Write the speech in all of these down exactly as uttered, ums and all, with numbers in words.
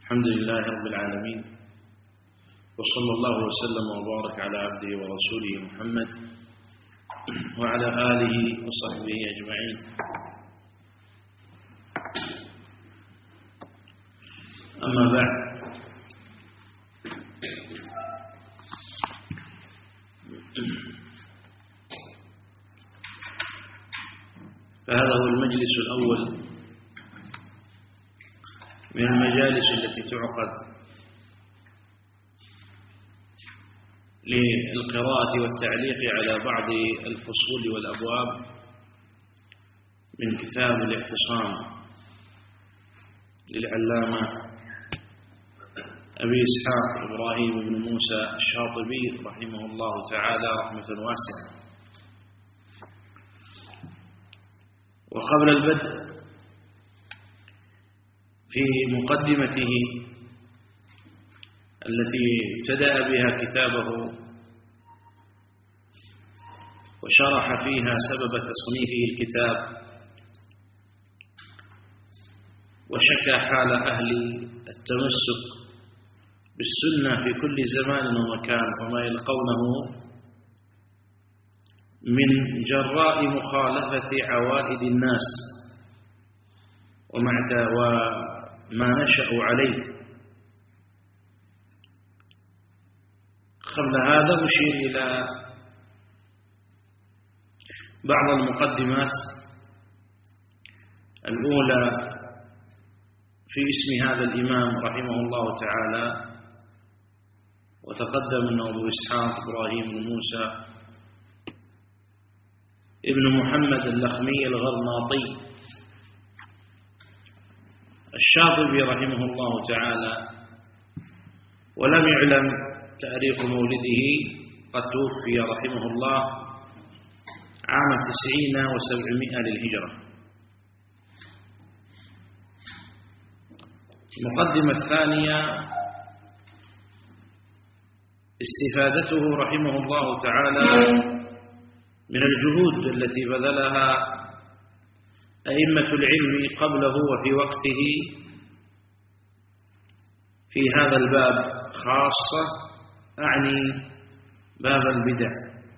الحمد لله رب العالمين، وصلى الله وسلم وبارك على عبده ورسوله محمد وعلى آله وصحبه أجمعين. أما بعد، فهذا هو المجلس الأول من المجالس التي تعقد للقراءة والتعليق على بعض الفصول والأبواب من كتاب الاعتصام للعلامة أبي إسحاق إبراهيم بن موسى الشاطبي رحمه الله تعالى رحمة واسعة. وقبل البدء في مقدمته التي ابتدأ بها كتابه وشرح فيها سبب تصنيفه الكتاب وشكى حال أهل التمسك بالسنة في كل زمان ومكان وما يلقونه من جراء مخالفة عوائد الناس وما نشأوا عليه. قبل هذا أشير إلى بعض المقدمات الأولى في اسم هذا الإمام رحمه الله تعالى، وتقدم أنه أبو إسحاق إبراهيم بن موسى ابن محمد اللخمي الغرناطي الشاطبي رحمه الله تعالى، ولم يعلم تاريخ مولده، قد توفي رحمه الله عام تسعين وسبعمائة للهجرة. المقدمة الثانية استفادته رحمه الله تعالى من الجهود التي بذلها أئمة العلم قبله وفي وقته في هذا الباب، خاصة أعني باب البدع،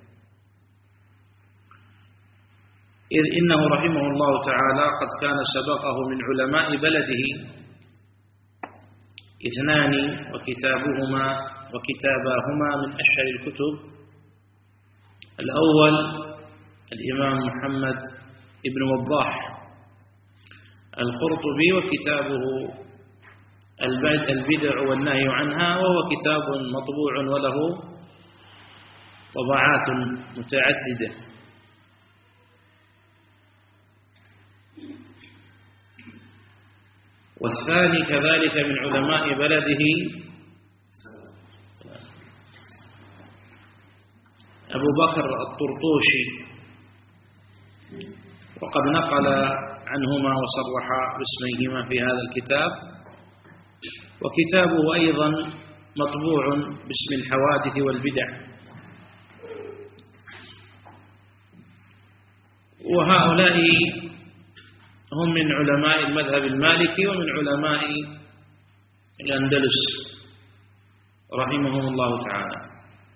إذ إنه رحمه الله تعالى قد كان سبقه من علماء بلده اثنان وكتابهما وكتاباهما من أشهر الكتب، الأول الإمام محمد ابن وضاح القرطبي وكتابه البدع والنهي عنها، وهو كتاب مطبوع وله طبعات متعددة. والثاني كذلك من علماء بلده أبو بكر الطرطوشي، وقد نقل عنهما وصرح باسميهما في هذا الكتاب، وكتابه أيضا مطبوع باسم الحوادث والبدع. وهؤلاء هم من علماء المذهب المالكي ومن علماء الأندلس رحمهم الله تعالى.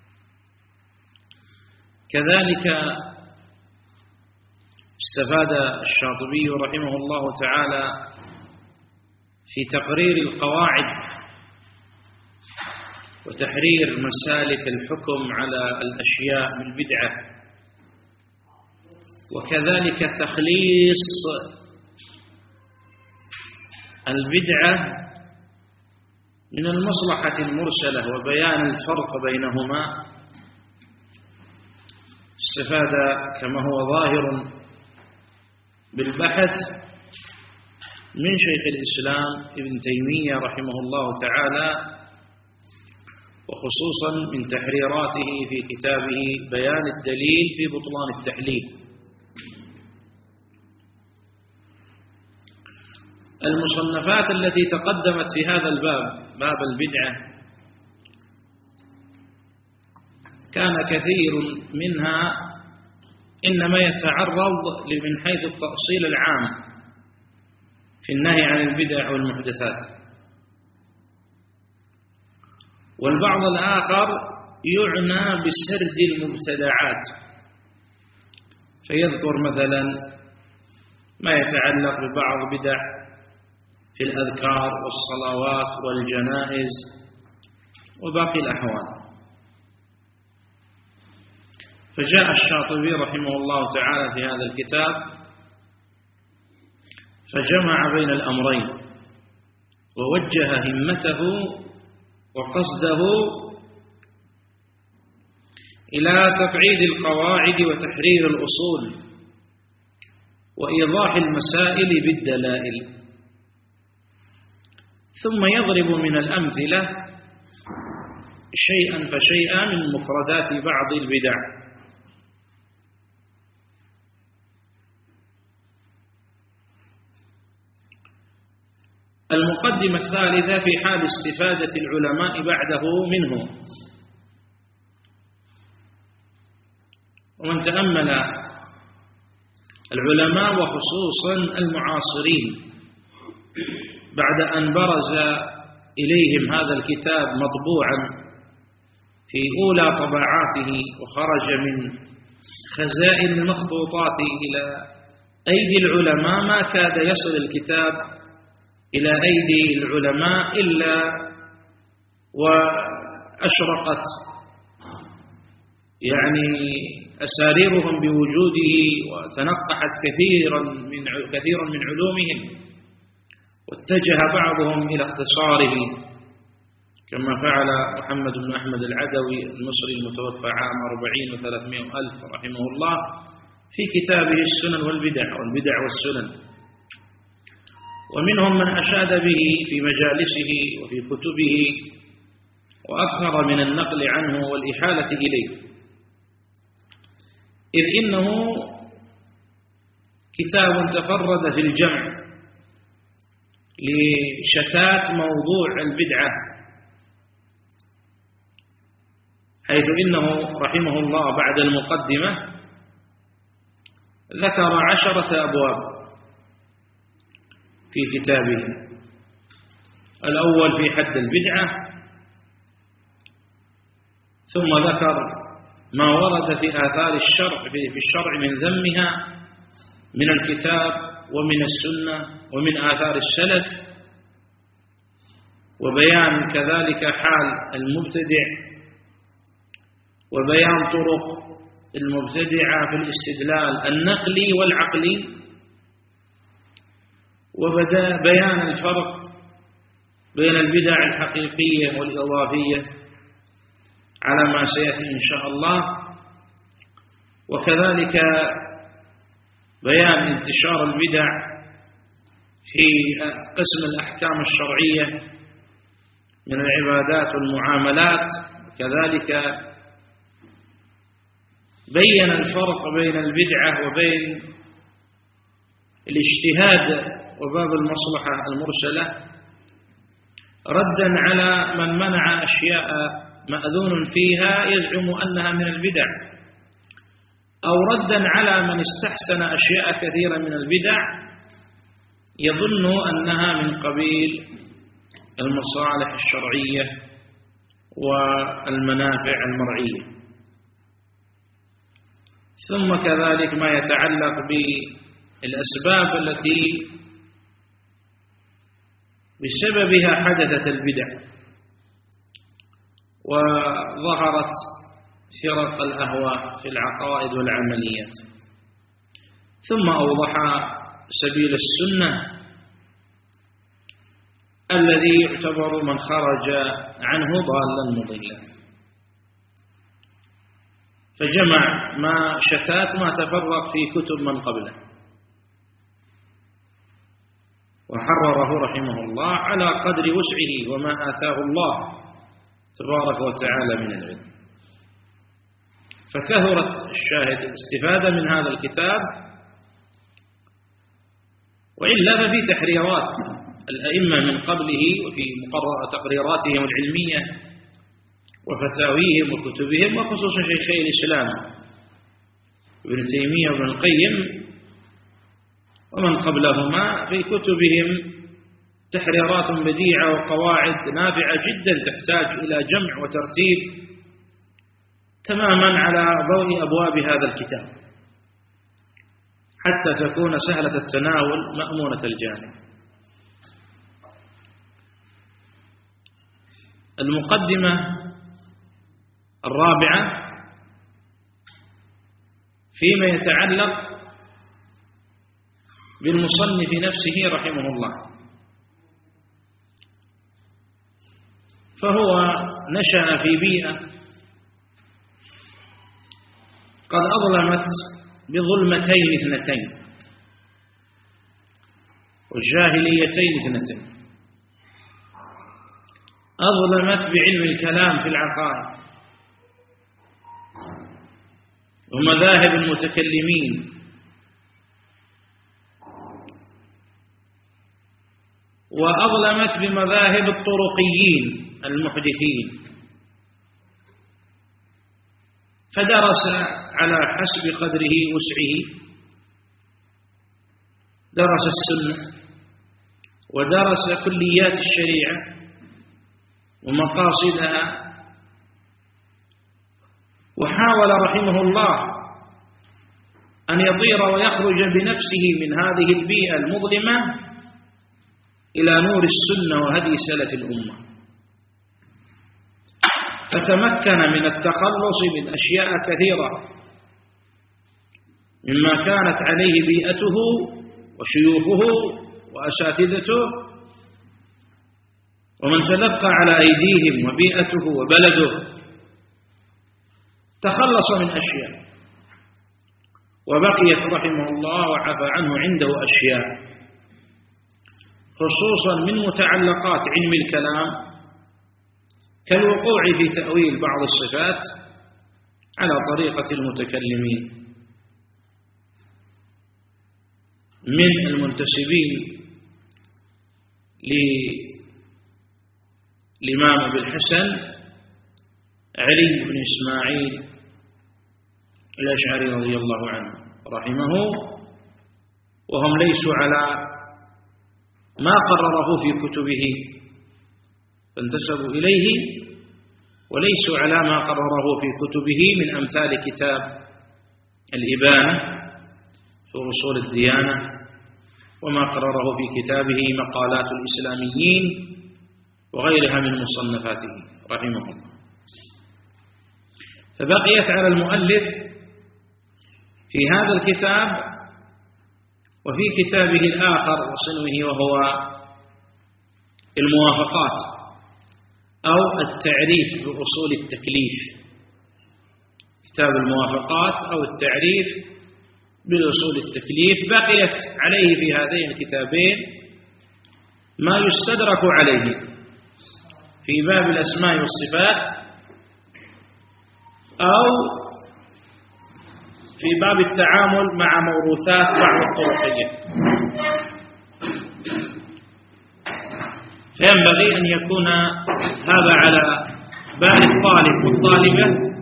كذلك استفاد الشاطبي رحمه الله تعالى في تقرير القواعد وتحرير مسالك الحكم على الأشياء بالبدعة، وكذلك تخليص البدعة من المصلحة المرسلة وبيان الفرق بينهما. استفاد كما هو ظاهر بالبحث من شيخ الإسلام ابن تيمية رحمه الله تعالى، وخصوصا من تحريراته في كتابه بيان الدليل في بطلان التحليل. المصنفات التي تقدمت في هذا الباب، باب البدعة، كان كثير منها إنما يتعرض من حيث التأصيل العام في النهي عن البدع والمحدثات، والبعض الآخر يعنى بسرد المبتدعات، فيذكر مثلا ما يتعلق ببعض بدع في الأذكار والصلوات والجنائز وباقي الأحوال. فجاء الشاطبي رحمه الله تعالى في هذا الكتاب فجمع بين الأمرين، ووجه همته وقصده إلى تقعيد القواعد وتحرير الأصول وإيضاح المسائل بالدلائل، ثم يضرب من الأمثلة شيئا فشيئا من مفردات بعض البدع. المقدمة الثالثة في حال استفادة العلماء بعده منه. ومن تأمل العلماء وخصوصا المعاصرين بعد أن برز إليهم هذا الكتاب مطبوعا في أولى طبعاته وخرج من خزائن المخطوطات إلى أيدي العلماء، ما كاد يصل الكتاب إلى أيدي العلماء إلا وأشرقت يعني أساريرهم بوجوده، وتنقحت كثيرا من كثيرا من علومهم، واتجه بعضهم إلى اختصاره كما فعل محمد بن أحمد العدوي المصري المتوفى عام أربعين وثلاثمائة ألف رحمه الله في كتابه السنن والبدع والبدع والسنن. ومنهم من أشاد به في مجالسه وفي كتبه وأكثر من النقل عنه والإحالة إليه، إذ إنه كتاب تفرد في الجمع لشتات موضوع البدعة، حيث إنه رحمه الله بعد المقدمة ذكر عشرة أبواب في كتابه. الأول في حد البدعة، ثم ذكر ما ورد في آثار الشرع في الشرع من ذمها من الكتاب ومن السنة ومن آثار السلف، وبيان كذلك حال المبتدع وبيان طرق المبتدعة في الاستدلال النقلي والعقلي، وبدأ بيان الفرق بين البدع الحقيقية والإضافية على ما سيأتي إن شاء الله، وكذلك بيان انتشار البدع في قسم الأحكام الشرعية من العبادات والمعاملات. كذلك بين الفرق بين البدعة وبين الاجتهاد وباب المصلحة المرسلة، ردا على من منع أشياء مأذون فيها يزعم أنها من البدع، أو ردا على من استحسن أشياء كثيرة من البدع يظن أنها من قبيل المصالح الشرعية والمنافع المرعية. ثم كذلك ما يتعلق بالأسباب التي بسببها حدثت البدع وظهرت فرق الأهواء في العقائد والعمليات، ثم أوضح سبيل السنة الذي يعتبر من خرج عنه ضالا مضلا، فجمع ما شتات ما تفرق في كتب من قبله، وحرره رحمه الله على قدر وسعه وما آتاه الله تبارك وتعالى من العلم. فكثرت الشاهد الاستفادة من هذا الكتاب، وإلا ففي تحريرات الأئمة من قبله وفي تقريراتهم العلمية وفتاويهم وكتبهم، وخصوصا شيخي الإسلام ابن تيمية وابن القيم ومن قبلهما في كتبهم تحريرات بديعة وقواعد نافعة جدا تحتاج إلى جمع وترتيب تماما على ضوء أبواب هذا الكتاب حتى تكون سهلة التناول مأمونة الجانب. المقدمة الرابعة فيما يتعلق بالمصنف نفسه رحمه الله، فهو نشأ في بيئة قد أظلمت بظلمتين اثنتين والجاهليتين اثنتين. أظلمت بعلم الكلام في العقائد ومذاهب المتكلمين، وأظلمت بمذاهب الطرقيين المحدثين، فدرس على حسب قدره وسعه، درس السنة ودرس كليات الشريعة ومقاصدها، وحاول رحمه الله أن يطير ويخرج بنفسه من هذه البيئة المظلمة إلى نور السنة وهدي سلف الأمة، فتمكن من التخلص من أشياء كثيرة مما كانت عليه بيئته وشيوخه وأساتذته ومن تلقى على أيديهم وبيئته وبلده، تخلص من أشياء وبقيت رحمه الله وعفى عنه عنده أشياء، خصوصا من متعلقات علم الكلام كالوقوع في تأويل بعض الصفات على طريقة المتكلمين من المنتسبين للإمام أبي الحسن علي بن إسماعيل الأشعري رضي الله عنه رحمه، وهم ليسوا على ما قرره في كتبه فانتسبوا إليه، وليسوا على ما قرره في كتبه من أمثال كتاب الإبانة في أصول الديانة، وما قرره في كتابه مقالات الإسلاميين وغيرها من مصنفاته رحمه الله. فبقيت على المؤلف في هذا الكتاب وفي كتابه الآخر وصنوه وهو الموافقات أو التعريف بأصول التكليف، كتاب الموافقات أو التعريف بأصول التكليف، بقيت عليه في هذين الكتابين ما يستدرك عليه في باب الأسماء والصفات أو في باب التعامل مع موروثات بعض الطرقية. فينبغي أن يكون هذا على بال الطالب والطالبة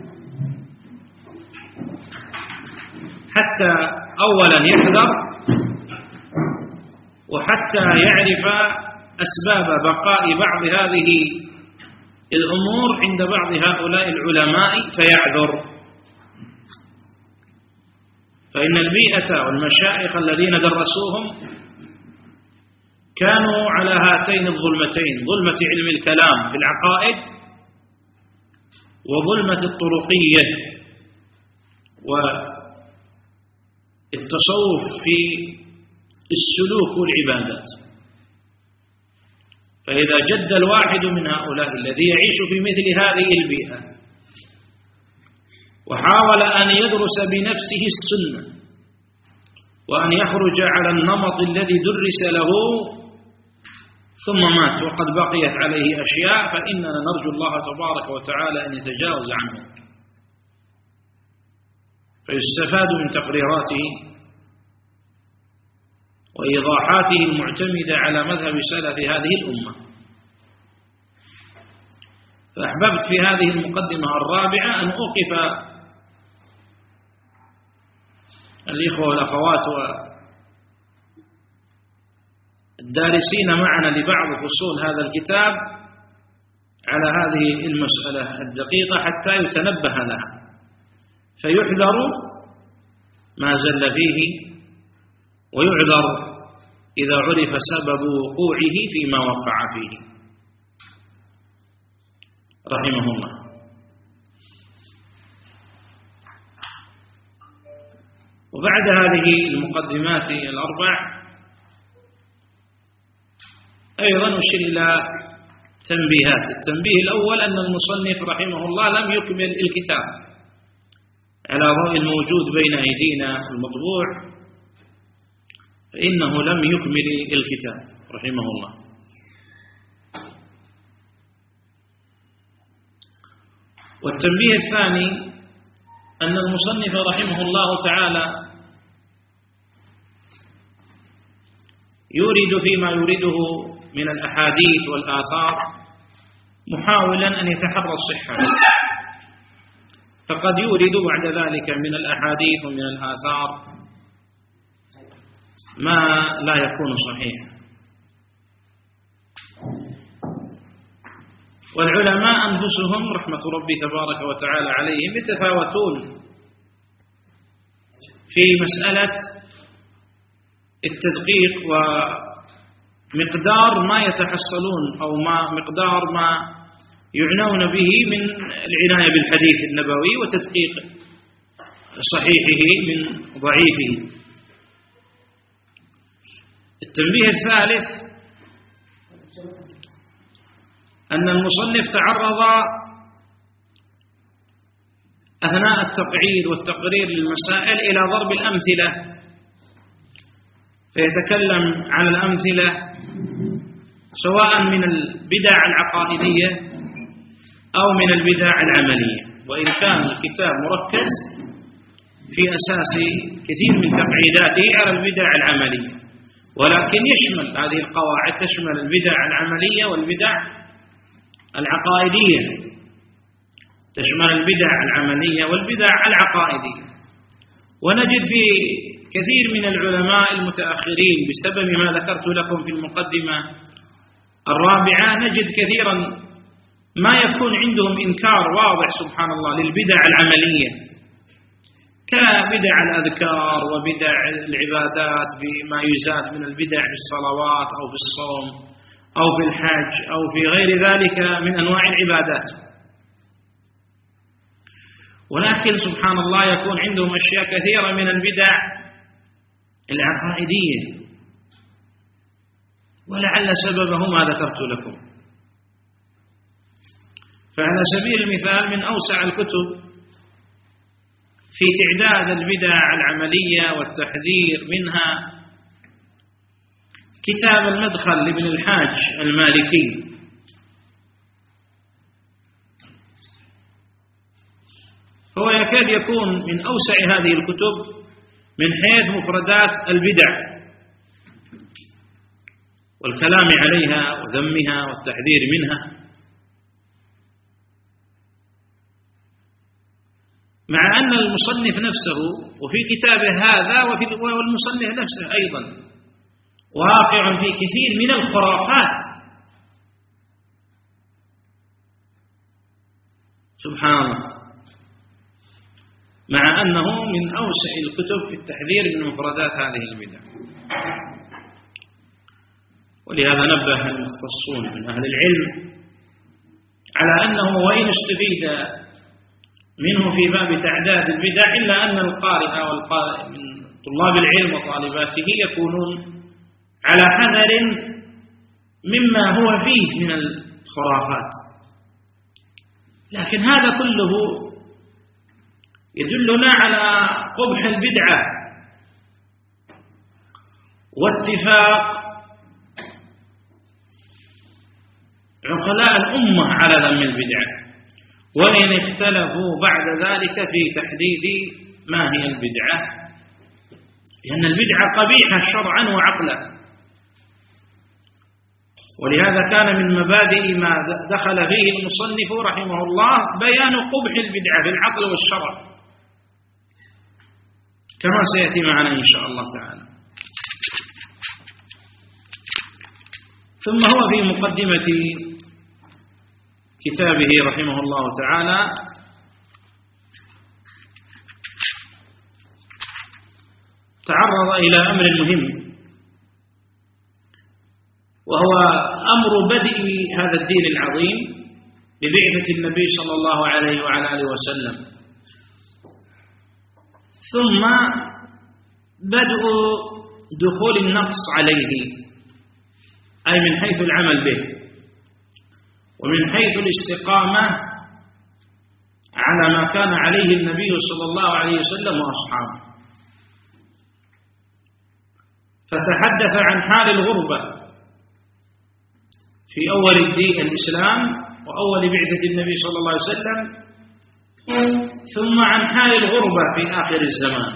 حتى أولا يحذر، وحتى يعرف أسباب بقاء بعض هذه الأمور عند بعض هؤلاء العلماء فيعذر. فإن البيئة والمشايخ الذين درسوهم كانوا على هاتين الظلمتين، ظلمة علم الكلام في العقائد وظلمة الطرقية والتصوف في السلوك والعبادات. فإذا جد الواحد من هؤلاء الذي يعيش في مثل هذه البيئة وحاول أن يدرس بنفسه السنة وأن يخرج على النمط الذي درس له ثم مات وقد بقيت عليه أشياء، فإننا نرجو الله تبارك وتعالى أن يتجاوز عنه فيستفاد من تقريراته وإيضاحاته المعتمدة على مذهب سلف هذه الأمة. فأحببت في هذه المقدمة الرابعة أن أوقف الإخوة والأخوات الدارسين معنا لبعض فصول هذا الكتاب على هذه المسألة الدقيقة حتى يتنبه لها، فيحذر ما زل فيه ويعذر إذا عرف سبب وقوعه فيما وقع فيه رحمه الله. وبعد هذه المقدمات الأربع أيضا أشير إلى تنبيهات. التنبيه الأول أن المصنف رحمه الله لم يكمل الكتاب على ضوء الموجود بين أيدينا المطبوع، فإنه لم يكمل الكتاب رحمه الله. والتنبيه الثاني أن المصنف رحمه الله تعالى يورد فيما يورده من الأحاديث والآثار محاولا أن يتحرى الصحة، فقد يورد بعد ذلك من الأحاديث ومن الآثار ما لا يكون صحيحا. والعلماء أنفسهم رحمة ربي تبارك وتعالى عليهم يتفاوتون في مسألة التدقيق ومقدار ما يتحصلون أو ما مقدار ما يعنون به من العناية بالحديث النبوي وتدقيق صحيحه من ضعيفه. التنبيه الثالث أن المصنف تعرض أثناء التقعيد والتقرير للمسائل إلى ضرب الأمثلة، فيتكلم عن الأمثلة سواء من البدع العقائدية أو من البدع العملية، وإن كان الكتاب مركز في أساس كثير من تقعيداته على البدع العملية، ولكن يشمل هذه القواعد تشمل البدع العملية والبدع العقائدية، تشمل البدع العملية والبدع العقائدية. ونجد في كثير من العلماء المتأخرين بسبب ما ذكرت لكم في المقدمة الرابعة نجد كثيرا ما يكون عندهم إنكار واضح سبحان الله للبدع العملية كبدع الأذكار وبدع العبادات بما يزاد من البدع في الصلوات أو في الصوم أو في الحج أو في غير ذلك من أنواع العبادات. ولكن سبحان الله يكون عندهم أشياء كثيرة من البدع العقائدية، ولعل سببه ما ذكرت لكم. فعلى سبيل المثال من أوسع الكتب في تعداد البدع العملية والتحذير منها كتاب المدخل لابن الحاج المالكي، هو يكاد يكون من أوسع هذه الكتب من حيث مفردات البدع والكلام عليها وذمها والتحذير منها، مع أن المصنف نفسه وفي كتابه هذا وفي والمصنف نفسه أيضا واقع في كثير من الخرافات سبحان الله، مع أنه من أوسع الكتب في التحذير من مفردات هذه البدع. ولهذا نبه المختصون من أهل العلم على أنه وإن استفيد منه في باب تعداد البدع إلا أن القارئ والقارئ من طلاب العلم وطالباته يكونون على حذر مما هو فيه من الخرافات. لكن هذا كله يدلنا على قبح البدعة واتفاق عقلاء الأمة على ذم البدعة، وإن اختلفوا بعد ذلك في تحديد ما هي البدعة، لأن البدعة قبيحة شرعا وعقلا. ولهذا كان من مبادئ ما دخل فيه المصنف رحمه الله بيان قبح البدعة في العقل والشرع، كما سيأتي معنا إن شاء الله تعالى. ثم هو في مقدمة كتابه رحمه الله تعالى تعرض إلى أمر مهم، وهو أمر بدء هذا الدين العظيم ببعثة النبي صلى الله عليه وعلى آله وسلم، ثم بدء دخول النقص عليه، أي من حيث العمل به ومن حيث الاستقامة على ما كان عليه النبي صلى الله عليه وسلم وأصحابه. فتحدث عن حال الغربة في أول الدين الإسلام وأول بعثة النبي صلى الله عليه وسلم، ثم عن حال الغربة في آخر الزمان،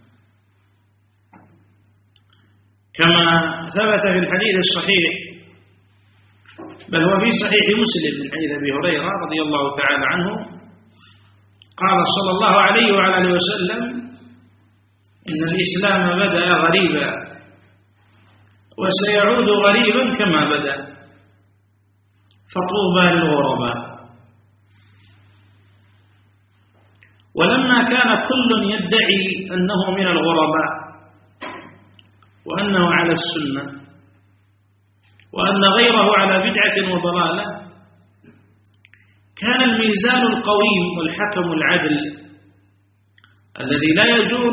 كما ثبت في الحديث الصحيح، بل هو في صحيح مسلم من حديث أبي هريرة رضي الله تعالى عنه قال صلى الله عليه وعلى آله وسلم: إن الإسلام بدأ غريبا وسيعود غريبا كما بدأ، فطوبى للغرباء. ولما كان كل يدعي أنه من الغرباء وأنه على السنة وأن غيره على بدعة وضلالة، كان الميزان القويم والحكم العدل الذي لا يجور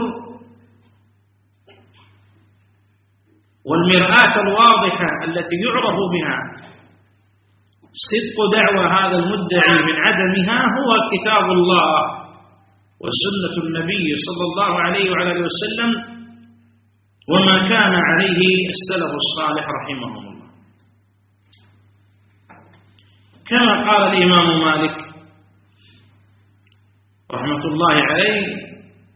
والمرآة الواضحة التي يعرف بها صدق دعوى هذا المدعي من عدمها هو كتاب الله وسنة النبي صلى الله عليه وعلى آله وسلم وما كان عليه السلف الصالح رحمهم الله. كما قال الإمام مالك رحمة الله عليه: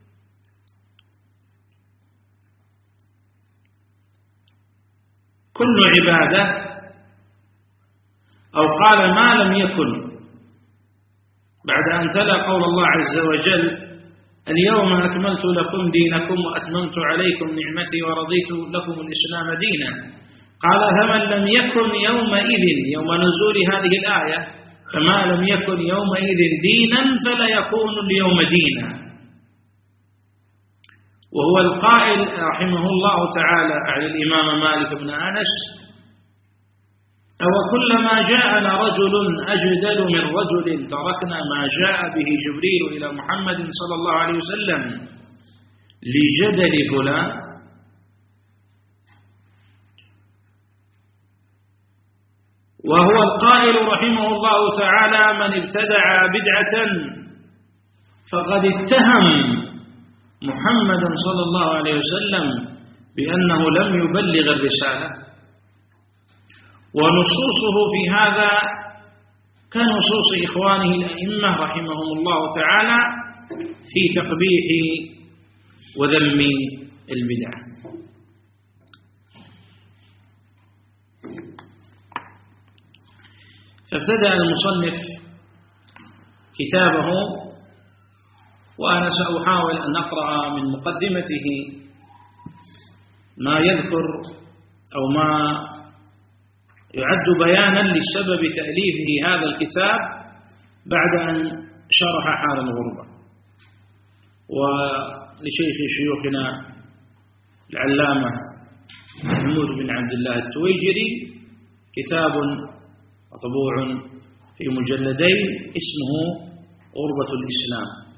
كل عبادة، أو قال ما لم يكن، بعد أن تلا قول الله عز وجل: اليوم أكملت لكم دينكم وأتممت عليكم نعمتي ورضيت لكم الإسلام دينا، قال: فمن لم يكن يومئذ، يوم نزول هذه الآية، فما لم يكن يومئذ دينا فلا يكون اليوم دينا. وهو القائل رحمه الله تعالى عن الإمام مالك بن أنس: أو كلما جاءنا رجل أجدل من رجل تركنا ما جاء به جبريل إلى محمد صلى الله عليه وسلم لجدل فلان. وهو القائل رحمه الله تعالى: من ابتدع بدعة فقد اتهم محمدا صلى الله عليه وسلم بأنه لم يبلغ الرسالة. ونصوصه في هذا كنصوص إخوانه الأئمة رحمهم الله تعالى في تقبيح وذم البدع. فابتدأ المصنف كتابه، وأنا سأحاول أن أقرأ من مقدمته ما يذكر أو ما يعد بيانا لسبب تأليفه هذا الكتاب بعد أن شرح حال الغربة. ولشيخ شيوخنا العلامة محمود بن عبد الله التويجري كتاب مطبوع في مجلدين اسمه غربة الإسلام.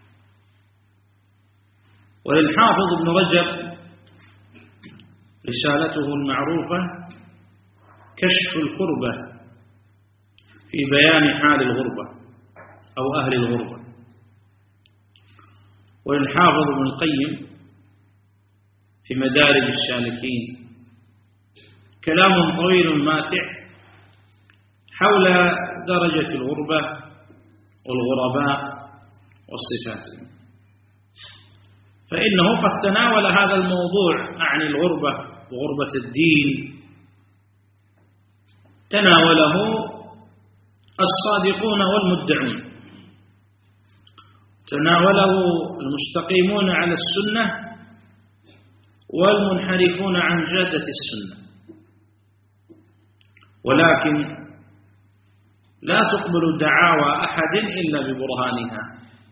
وللحافظ ابن رجب رسالته المعروفة كشف الكربة في بيان حال الغربة أو أهل الغربة. وللحافظ ابن القيم في مدارج السالكين كلام طويل ماتع حول درجة الغربة والغرباء والصفات، فإنه قد تناول هذا الموضوع عن الغربة وغربة الدين، تناوله الصادقون والمدعون، تناوله المستقيمون على السنة والمنحرفون عن جادة السنة. ولكن لا تقبل دعاوى أحد إلا ببرهانها.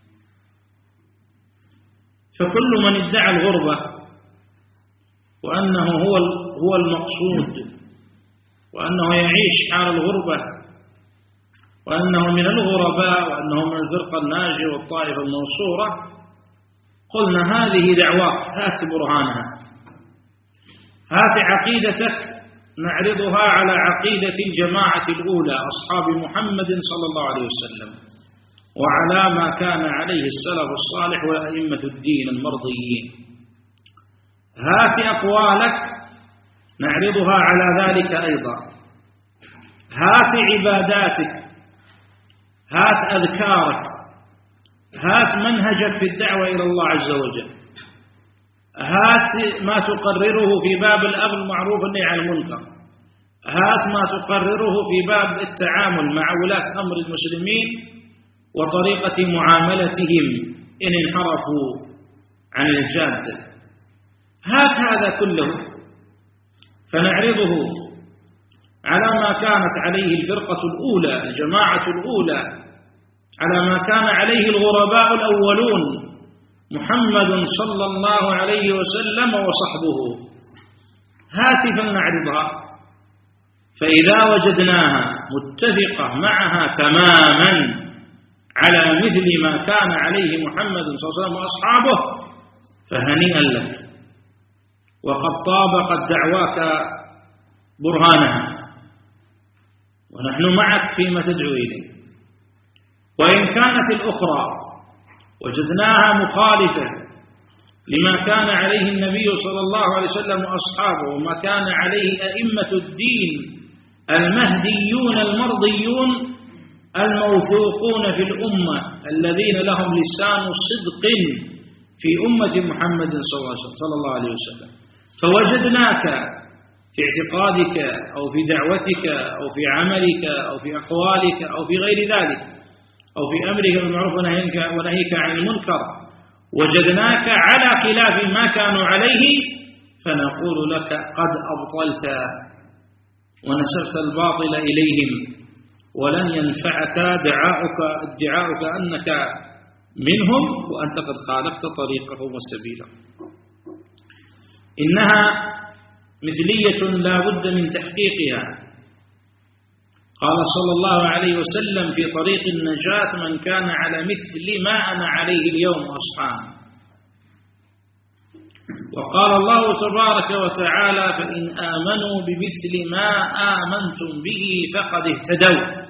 فكل من ادعى الغربة وأنه هو هو المقصود، وأنه يعيش حال الغربة، وأنه من الغرباء، وأنه من الفرقة الناجية والطائفة المنصورة، قلنا هذه دعواك، هات برهانها، هات عقيدتك نعرضها على عقيدة الجماعة الأولى أصحاب محمد صلى الله عليه وسلم، وعلى ما كان عليه السلف الصالح وأئمة الدين المرضيين. هات أقوالك نعرضها على ذلك أيضا، هات عباداتك، هات أذكارك، هات منهجك في الدعوة إلى الله عز وجل، هات ما تقرره في باب الأمر بالمعروف والنهي عن المنكر، هات ما تقرره في باب التعامل مع ولاة أمر المسلمين وطريقة معاملتهم إن انحرفوا عن الجادة. هات هذا كله فنعرضه على ما كانت عليه الفرقة الأولى، الجماعة الأولى، على ما كان عليه الغرباء الأولون محمد صلى الله عليه وسلم وصحبه. هات فلنعرضها، فإذا وجدناها متفقة معها تماما على مثل ما كان عليه محمد صلى الله عليه وسلم وأصحابه فهنيئا لك، وقد طابقت دعواك برهانها، ونحن معك فيما تدعو إليه. وإن كانت الأخرى وجدناها مخالفة لما كان عليه النبي صلى الله عليه وسلم وأصحابه، وما كان عليه أئمة الدين المهديون المرضيون الموثوقون في الأمة الذين لهم لسان صدق في أمة محمد صلى الله عليه وسلم، فوجدناك في اعتقادك أو في دعوتك أو في عملك أو في أقوالك أو في غير ذلك، أو في أمرك بالمعروف ونهيك عن المنكر، وجدناك على خلاف ما كانوا عليه، فنقول لك قد أبطلت ونسبت الباطل إليهم، ولن ينفعك دعاؤك ادعاؤك أنك منهم وأنت قد خالفت طريقهم وسبيلهم. إنها مثلية لا بد من تحقيقها. قال صلى الله عليه وسلم في طريق النجاة: من كان على مثل ما أنا عليه اليوم وأصحابي. وقال الله تبارك وتعالى: فإن آمنوا بمثل ما آمنتم به فقد اهتدوا.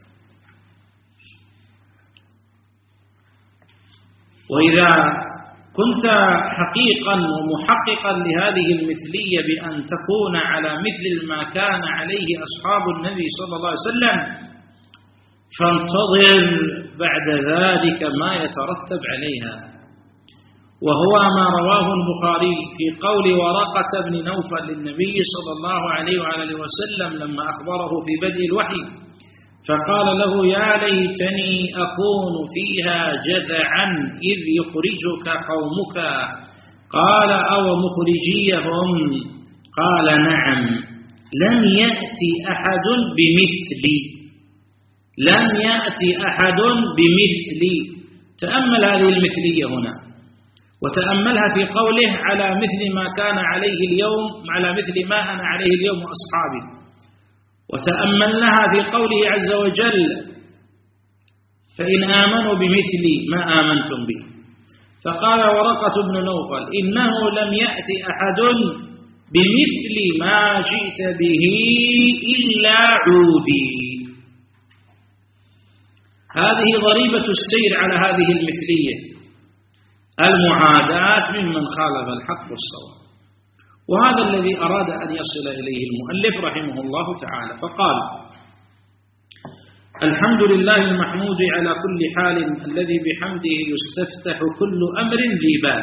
وإذا كنت حقيقا ومحققا لهذه المثلية بأن تكون على مثل ما كان عليه أصحاب النبي صلى الله عليه وسلم، فانتظر بعد ذلك ما يترتب عليها، وهو ما رواه البخاري في قول ورقة بن نوفل للنبي صلى الله عليه وآله وسلم لما أخبره في بدء الوحي، فقال له: يا ليتني أكون فيها جذعا إذ يخرجك قومك. قال: أو مخرجيهم؟ قال: نعم. لم يأتي أحد بمثلي، لم يأتي أحد بمثلي. تأمل هذه المثلية هنا، وتأملها في قوله: على مثل ما كان عليه اليوم، على مثل ما أنا عليه اليوم وأصحابي. وتأملناها في قوله عز وجل: فإن آمنوا بمثل ما آمنتم به. فقال ورقة بن نوفل: إنه لم يأتي أحد بمثل ما جئت به إلا عودي. هذه ضريبة السير على هذه المثلية، المعاداة ممن خالف الحق والصواب. وهذا الذي أراد أن يصل إليه المؤلف رحمه الله تعالى، فقال: الحمد لله المحمود على كل حال، الذي بحمده يستفتح كل أمر ذي بال.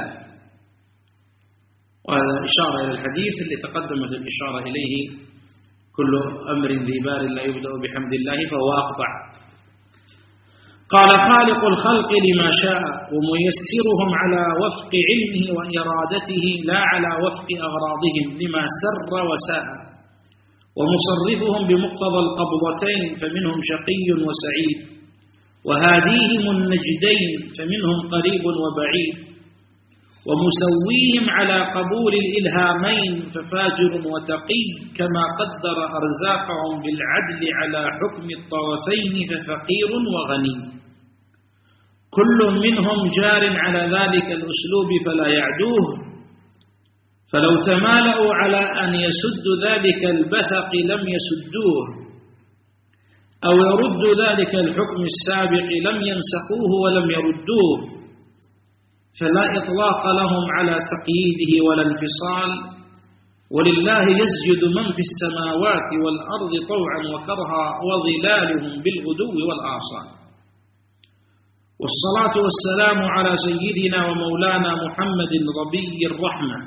وهذا إشارة إلى الحديث اللي تقدمت الإشارة إليه: كل أمر ذي بال لا يبدأ بحمد الله فهو أقطع. قال: خالق الخلق لما شاء، وميسرهم على وفق علمه وإرادته لا على وفق أغراضهم، لما سر وساء. ومصرفهم بمقتضى القبضتين فمنهم شقي وسعيد، وهاديهم النجدين فمنهم قريب وبعيد، ومسويهم على قبول الإلهامين ففاجر وتقي، كما قدر أرزاقهم بالعدل على حكم الطرفين ففقير وغني. كل منهم جار على ذلك الأسلوب فلا يعدوه، فلو تمالأوا على أن يسدوا ذلك البثق لم يسدوه، أو يردوا ذلك الحكم السابق لم ينسخوه ولم يردوه، فلا إطلاق لهم على تقييده ولا انفصال. ولله يسجد من في السماوات والأرض طوعا وكرها وظلالهم بالغدو والآصال. والصلاة والسلام على سيدنا ومولانا محمد ربي الرحمة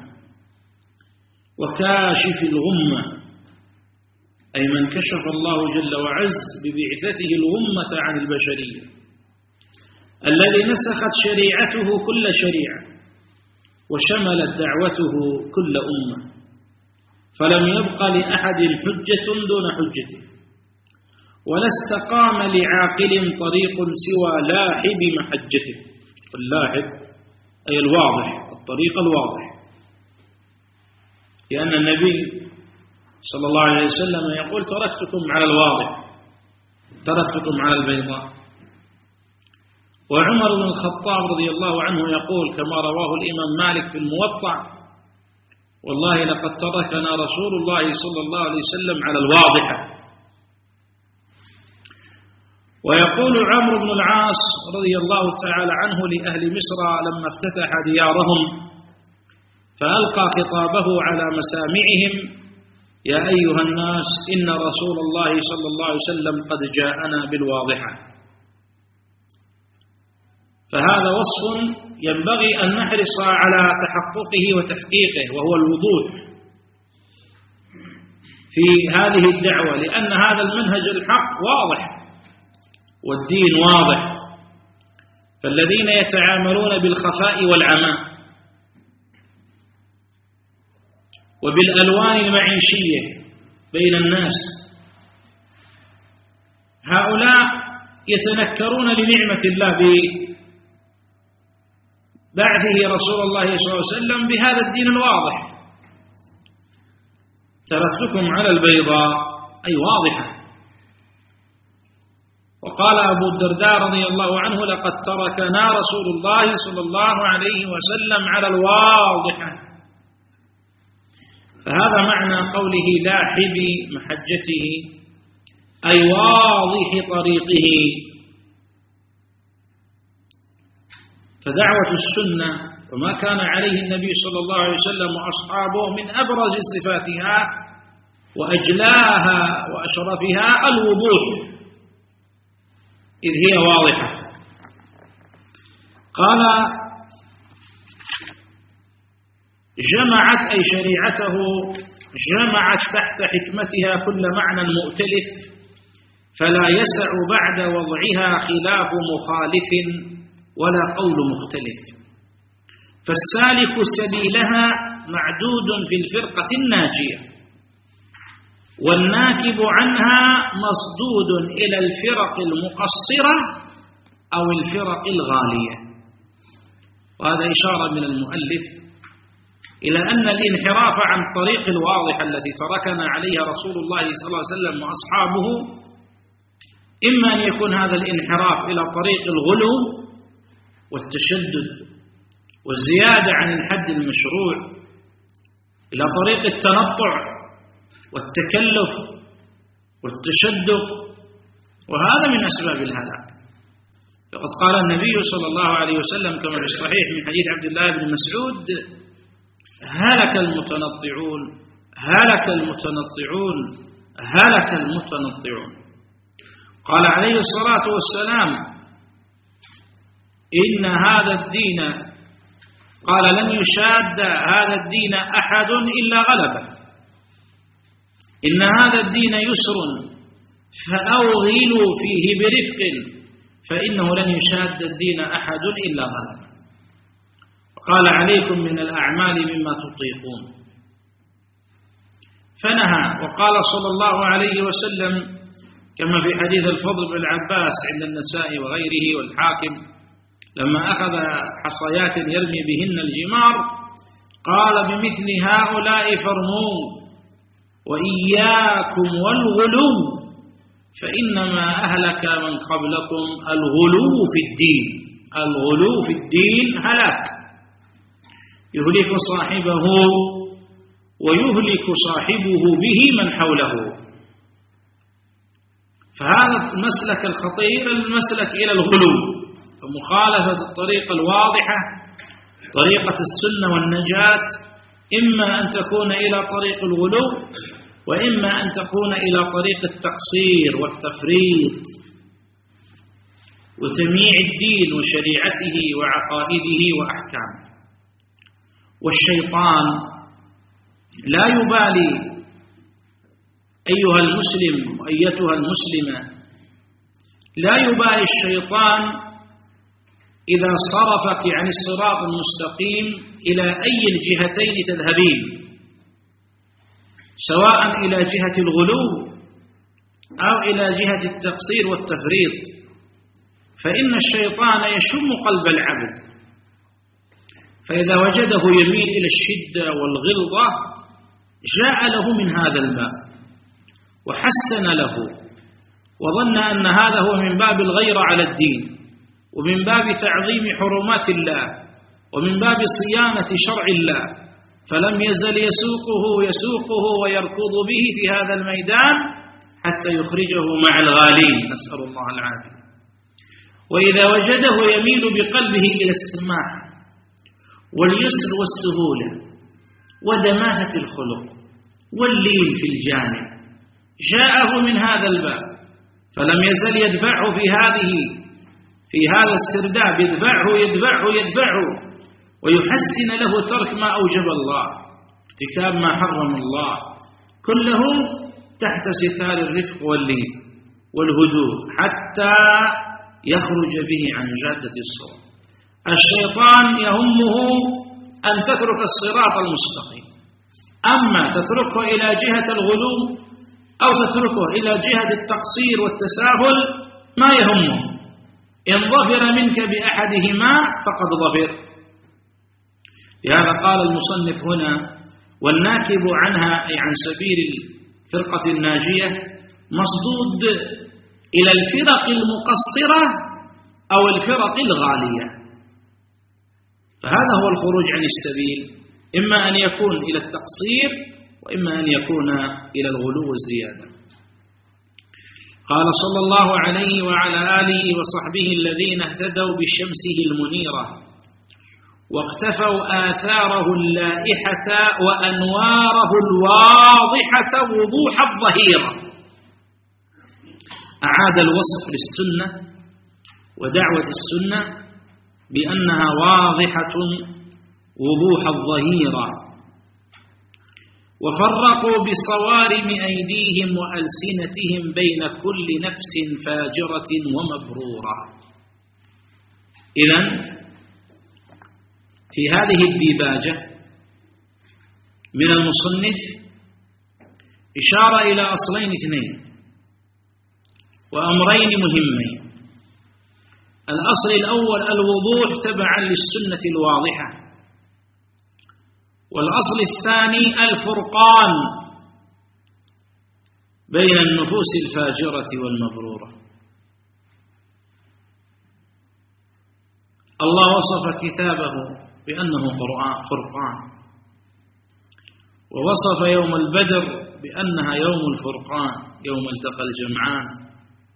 وكاشف الغمة، أي من كشف الله جل وعز ببعثته الغمة عن البشرية، الذي نسخت شريعته كل شريعة وشملت دعوته كل أمة، فلم يبق لأحد حجة دون حجته، ولا استقام لعاقل طريق سوى لاحب محجته. اللاحب أي الواضح، الطريق الواضح، لأن النبي صلى الله عليه وسلم يقول تركتكم على الواضح، تركتكم على البيضاء. وعمر بن الخطاب رضي الله عنه يقول كما رواه الإمام مالك في الموطأ: والله لقد تركنا رسول الله صلى الله عليه وسلم على الواضحة. ويقول عمرو بن العاص رضي الله تعالى عنه لأهل مصر لما افتتح ديارهم فألقى خطابه على مسامعهم: يا أيها الناس إن رسول الله صلى الله عليه وسلم قد جاءنا بالواضحة. فهذا وصف ينبغي أن نحرص على تحققه وتحقيقه، وهو الوضوح في هذه الدعوة، لأن هذا المنهج الحق واضح والدين واضح. فالذين يتعاملون بالخفاء والعماء وبالألوان المعيشية بين الناس، هؤلاء يتنكرون لنعمة الله ببعثه رسول الله صلى الله عليه وسلم بهذا الدين الواضح. تركتكم على البيضاء أي واضحة. وقال أبو الدرداء رضي الله عنه: لقد تركنا رسول الله صلى الله عليه وسلم على الواضحة. فهذا معنى قوله لاحب محجته، أي واضح طريقه. فدعوة السنة وما كان عليه النبي صلى الله عليه وسلم وأصحابه من أبرز صفاتها وأجلاها وأشرفها الوضوح، إذ هي واضحة. قال: جمعت أي شريعته جمعت تحت حكمتها كل معنى مؤتلف، فلا يسع بعد وضعها خلاف مخالف ولا قول مختلف. فالسالك سبيلها معدود في الفرقة الناجية، والناكب عنها مصدود إلى الفرق المقصرة أو الفرق الغالية. وهذا إشارة من المؤلف إلى أن الانحراف عن طريق الواضحة التي تركنا عليها رسول الله صلى الله عليه وسلم وأصحابه، إما أن يكون هذا الانحراف إلى طريق الغلو والتشدد والزيادة عن الحد المشروع، إلى طريق التنطع والتكلف والتشدق، وهذا من أسباب الهلاك. فقد قال النبي صلى الله عليه وسلم كما في الصحيح من حديث عبد الله بن مسعود: هلك المتنطعون هلك المتنطعون هلك المتنطعون. قال عليه الصلاة والسلام: إن هذا الدين قال لن يشاد هذا الدين أحد إلا غلبه، إن هذا الدين يسر فأوغلوا فيه برفق فإنه لن يشاد الدين أحد إلا غلبه. قال: عليكم من الأعمال مما تطيقون. فنهى. وقال صلى الله عليه وسلم كما في حديث الفضل بن العباس عند النسائي وغيره والحاكم لما أخذ حصيات يرمي بهن الجمار قال بمثل هؤلاء فارموا وإياكم والغلو فإنما أهلك من قبلكم الغلو في الدين. الغلو في الدين هلاك يهلك صاحبه ويهلك صاحبه به من حوله. فهذا المسلك الخطير المسلك إلى الغلو ومخالفة الطريقة الواضحة طريقة السنة والنجاة، إما أن تكون إلى طريق الغلو وإما أن تكون إلى طريق التقصير والتفريط وتمييع الدين وشريعته وعقائده وأحكامه. والشيطان لا يبالي أيها المسلم وأيتها المسلمة، لا يبالي الشيطان إذا صرفك عن الصراط المستقيم إلى أي الجهتين تذهبين، سواء إلى جهة الغلو أو إلى جهة التقصير والتفريط، فإن الشيطان يشم قلب العبد، فإذا وجده يميل إلى الشدة والغلظة جاء له من هذا الباب وحسن له وظن أن هذا هو من باب الغيرة على الدين ومن باب تعظيم حرمات الله ومن باب صيانة شرع الله، فلم يزل يسوقه يسوقه ويركض به في هذا الميدان حتى يخرجه مع الغالين، نسأل الله العافية. وإذا وجده يميل بقلبه إلى السماح واليسر والسهولة ودماثة الخلق واللين في الجانب جاءه من هذا الباب، فلم يزل يدفعه في هذه في هذا السرداب، يدفعه يدفعه يدفعه ويحسن له ترك ما أوجب الله، ارتكاب ما حرم الله، كله تحت ستار الرفق واللين والهدوء حتى يخرج به عن جادة الصراط. الشيطان يهمه أن تترك الصراط المستقيم، أما تتركه إلى جهة الغلو أو تتركه إلى جهة التقصير والتساهل ما يهمه، إن ظفر منك بأحدهما فقد ظفر. لهذا قال المصنف هنا والناكب عنها أي عن سبيل الفرقة الناجية مصدود إلى الفرق المقصرة أو الفرق الغالية، فهذا هو الخروج عن السبيل، إما أن يكون إلى التقصير وإما أن يكون إلى الغلو والزيادة. قال صلى الله عليه وعلى آله وصحبه الذين اهتدوا بشمسه المنيرة واقتفوا آثاره اللائحة وأنواره الواضحة وضوح الظهيرة. أعاد الوصف للسنة ودعوة السنة بأنها واضحة وضوح الظهيرة، وفرقوا بصوارم أيديهم وألسنتهم بين كل نفس فاجرة ومبرورة. إذن في هذه الديباجة من المصنف إشارة إلى أصلين اثنين وأمرين مهمين. الأصل الأول الوضوح تبعا للسنة الواضحة، والأصل الثاني الفرقان بين النفوس الفاجرة والمبرورة. الله وصف كتابه بأنه قرآن فرقان، ووصف يوم البدر بأنها يوم الفرقان يوم التقى الجمعان.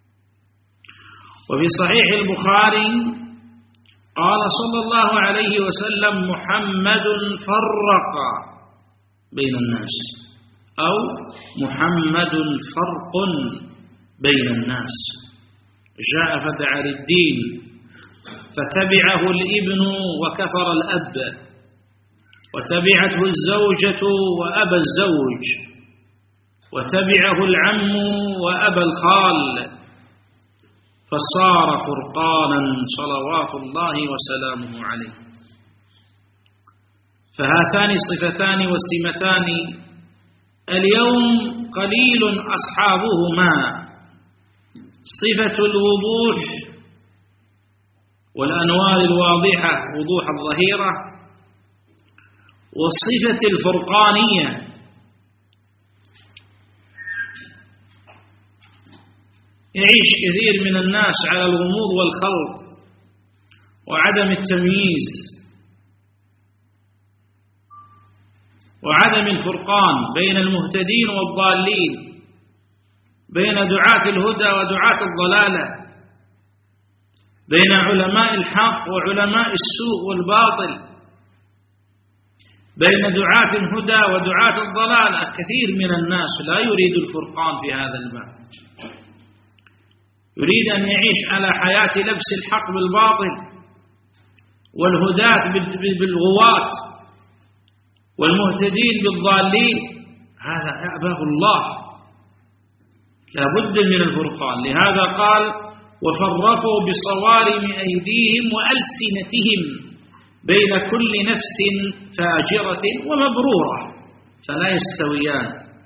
وفي صحيح البخاري قال صلى الله عليه وسلم محمد فرق بين الناس، أو محمد فرق بين الناس، جاء فدعا للدين فتبعه الابن وكفر الأب، وتبعته الزوجة وأبى الزوج، وتبعه العم وأبى الخال، فصار فرقانا صلوات الله وسلامه عليه. فهاتان الصفتان والسمتان اليوم قليل أصحابهما صفة الوضوح والأنوار الواضحة وضوح الظهيرة، والصفة الفرقانية يعيش كثير من الناس على الغموض والخلط وعدم التمييز وعدم الفرقان بين المهتدين والضالين، بين دعاة الهدى ودعاة الضلالة، بين علماء الحق وعلماء السوء والباطل، بين دعاة الهدى ودعاة الضلالة. كثير من الناس لا يريد الفرقان في هذا الباب، يريد أن يعيش على حياة لبس الحق بالباطل والهداة بالغواة والمهتدين بالضالين. هذا يأباه الله، لا بد من الفرقان. لهذا قال: وفرقوا بصوارم أيديهم وألسنتهم بين كل نفس فاجرة ومبرورة فلا يستويان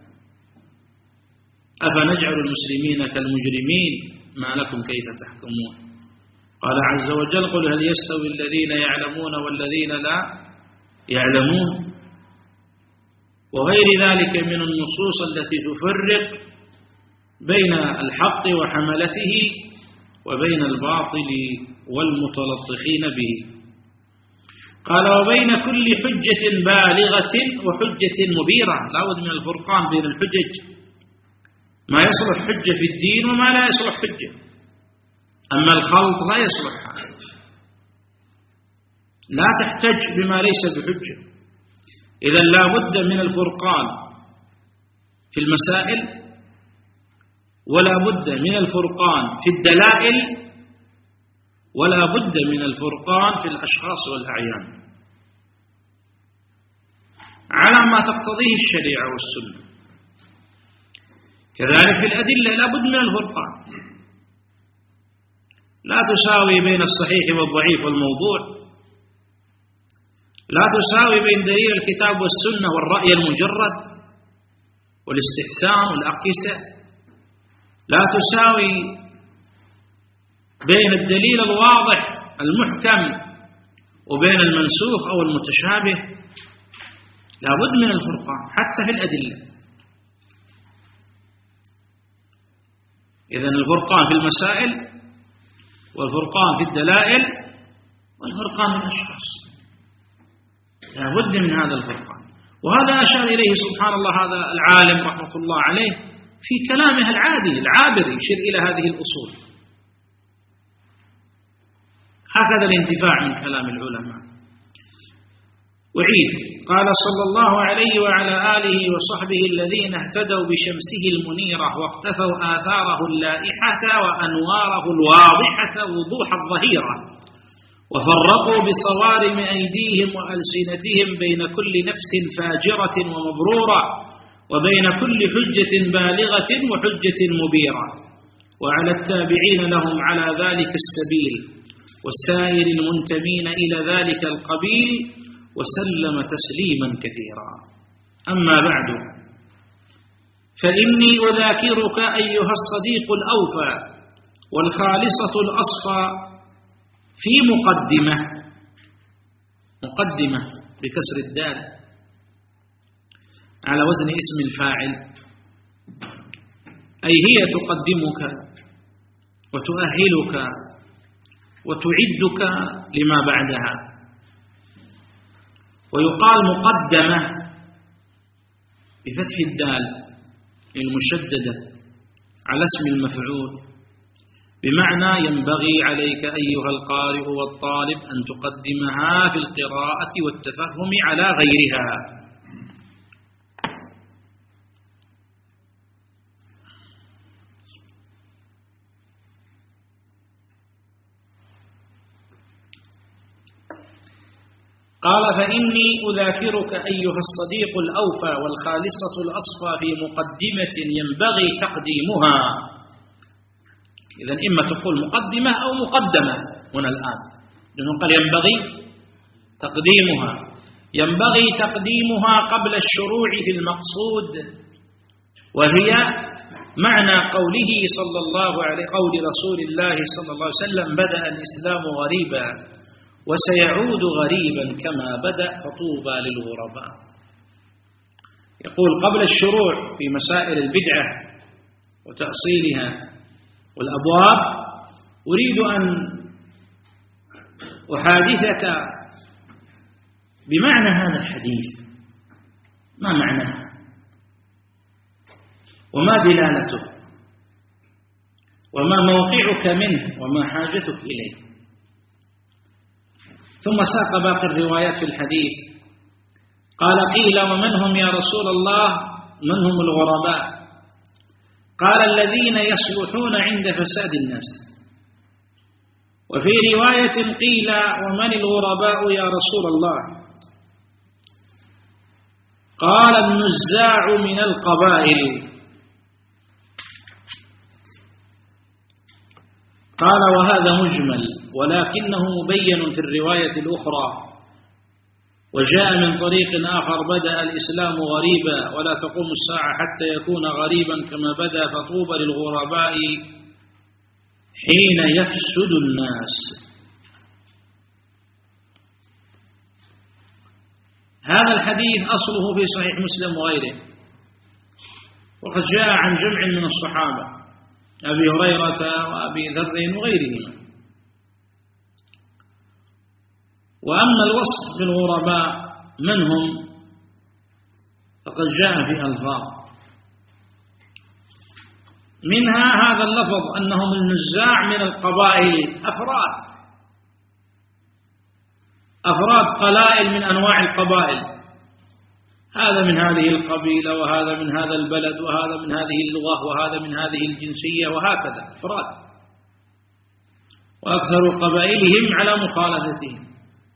أفنجعل المسلمين كالمجرمين ما لكم كيف تحكمون. قال عز وجل: قل هل يستوي الذين يعلمون والذين لا يعلمون، وغير ذلك من النصوص التي تفرق بين الحق وحملته وبين الباطل والمتلطخين به. قال: وبين كل حجة بالغة وحجة مبيرة. لا بد من الفرقان بين الحجج، ما يصلح حجة في الدين وما لا يصلح حجة. أما الخلط لا يصلح، لا تحتج بما ليس بحجة. إذا لا بد من الفرقان في المسائل، ولا بد من الفرقان في الدلائل، ولا بد من الفرقان في الأشخاص والأعيان على ما تقتضيه الشريعة والسنة. كذلك في الأدلة لا بد من الفرقان، لا تساوي بين الصحيح والضعيف والموضوع، لا تساوي بين دليل الكتاب والسنة والرأي المجرد والاستحسان والأقيسة، لا تساوي بين الدليل الواضح المحكم وبين المنسوخ أو المتشابه. لا بد من الفرقان حتى في الأدلة. إذن الفرقان في المسائل، والفرقان في الدلائل، والفرقان في الأشخاص. لا بد من هذا الفرقان. وهذا أشار إليه سبحان الله هذا العالم رحمة الله عليه في كلامه العادي العابر، يشير إلى هذه الأصول. هكذا الانتفاع من كلام العلماء. وعيد قال صلى الله عليه وعلى آله وصحبه: الذين اهتدوا بشمسه المنيرة واقتفوا آثاره اللائحة وأنواره الواضحة وضوح الظهيرة، وفرقوا بصوارم أيديهم وألسنتهم بين كل نفس فاجرة ومبرورة، وبين كل حجة بالغة وحجة مبيرة، وعلى التابعين لهم على ذلك السبيل والسائر المنتمين إلى ذلك القبيل، وسلم تسليما كثيرا. أما بعد، فإني أذاكرك أيها الصديق الأوفى والخالصة الأصفى في مقدمة، مقدمة بكسر الدال على وزن اسم الفاعل، أي هي تقدمك وتؤهلك وتعدك لما بعدها. ويقال مقدمة بفتح الدال المشددة على اسم المفعول، بمعنى ينبغي عليك أيها القارئ والطالب أن تقدمها في القراءة والتفهم على غيرها. قال: فإني أذاكرك أيها الصديق الأوفى والخالصة الأصفى في مقدمة ينبغي تقديمها. إذن إما تقول مقدمة أو مقدمة هنا الآن، لأنه قال ينبغي تقديمها، ينبغي تقديمها قبل الشروع في المقصود وهي معنى قوله صلى الله عليه قول رسول الله صلى الله عليه وسلم: بدأ الإسلام غريبا وسيعود غريبا كما بدأ فطوبى للغرباء. يقول: قبل الشروع في مسائل البدعة وتأصيلها والأبواب أريد أن أحادثك بمعنى هذا الحديث، ما معناه وما دلالته وما موقعك منه وما حاجتك إليه. ثم ساق باقي الروايات في الحديث. قال: قيل: ومن هم يا رسول الله؟ من هم الغرباء؟ قال: الذين يصلحون عند فساد الناس. وفي رواية قيل: ومن الغرباء يا رسول الله؟ قال: النزاع من القبائل. قال: وهذا مجمل، ولكنه مبين في الرواية الأخرى. وجاء من طريق آخر: بدأ الإسلام غريبا ولا تقوم الساعة حتى يكون غريبا كما بدأ فطوبى للغرباء حين يفسد الناس. هذا الحديث أصله في صحيح مسلم وغيره، وقد جاء عن جمع من الصحابة أبي هريرة وأبي ذر وغيرهما. وأما الوصف بالغرباء من هم فقد جاء في ألفاظ، منها هذا اللفظ أنهم النزاع من القبائل، أفراد أفراد قلائل من أنواع القبائل، هذا من هذه القبيلة وهذا من هذا البلد وهذا من هذه اللغة وهذا من هذه الجنسية وهكذا أفراد، وأكثر قبائلهم على مخالفتهم.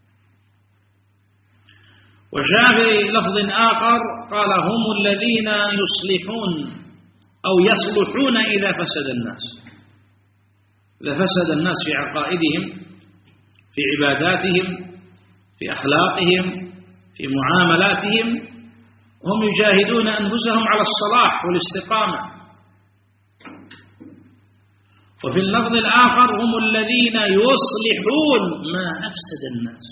وجاء في لفظ آخر قال: هم الذين يصلحون أو يصلحون إذا فسد الناس. إذا فسد الناس في عقائدهم، في عباداتهم، في أخلاقهم، في معاملاتهم، هم يجاهدون أنفسهم على الصلاح والاستقامة. وفي اللفظ الآخر: هم الذين يصلحون ما أفسد الناس.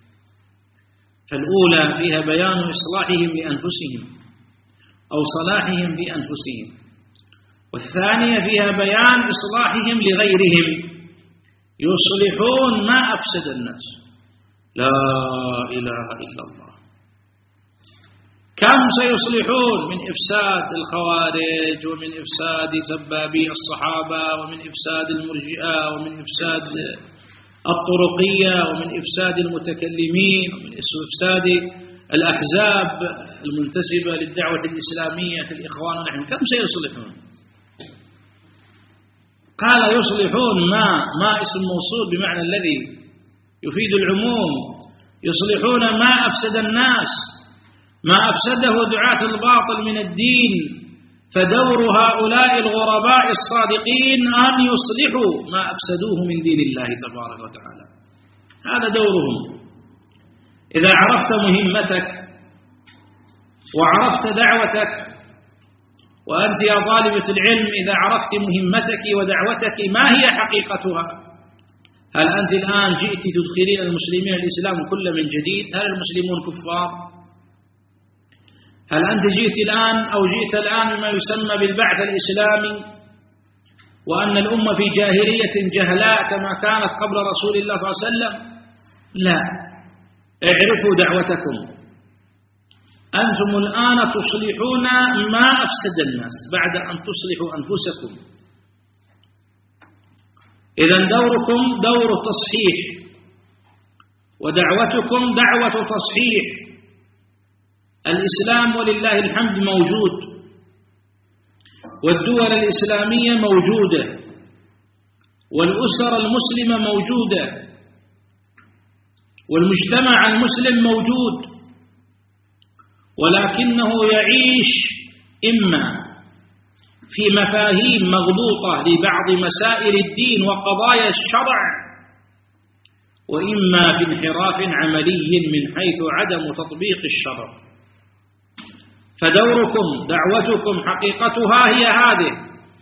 فالأولى فيها بيان إصلاحهم لأنفسهم أو صلاحهم في أنفسهم، والثانية فيها بيان إصلاحهم لغيرهم، يصلحون ما أفسد الناس. لا إله إلا الله. كم سيصلحون من إفساد الخوارج ومن إفساد سبابي الصحابة ومن إفساد المرجئة ومن إفساد الطرقية ومن إفساد المتكلمين ومن إفساد الأحزاب المنتسبة للدعوة الإسلامية في الإخوان ونحن، كم سيصلحون؟ قال: يصلحون ما ما اسم موصول بمعنى الذي يفيد العموم، يصلحون ما أفسد الناس، ما أفسده دعاة الباطل من الدين. فدور هؤلاء الغرباء الصادقين أن يصلحوا ما أفسدوه من دين الله تبارك وتعالى، هذا دورهم. إذا عرفت مهمتك وعرفت دعوتك، وأنت يا طالبة العلم إذا عرفت مهمتك ودعوتك ما هي حقيقتها، هل أنت الآن جئت تدخلين المسلمين الإسلام كل من جديد؟ هل المسلمون كفار؟ هل أنت جئت الآن أو جئت الآن بما يسمى بالبعث الإسلامي، وأن الأمة في جاهلية جهلاء كما كانت قبل رسول الله صلى الله عليه وسلم؟ لا، اعرفوا دعوتكم. أنتم الآن تصلحون ما أفسد الناس بعد أن تصلحوا أنفسكم. إذن دوركم دور تصحيح، ودعوتكم دعوة تصحيح. الإسلام ولله الحمد موجود، والدول الإسلامية موجودة، والأسر المسلمة موجودة، والمجتمع المسلم موجود، ولكنه يعيش إما في مفاهيم مغلوطة لبعض مسائل الدين وقضايا الشرع، وإما في انحراف عملي من حيث عدم تطبيق الشرع. فدوركم دعوتكم حقيقتها هي هذه،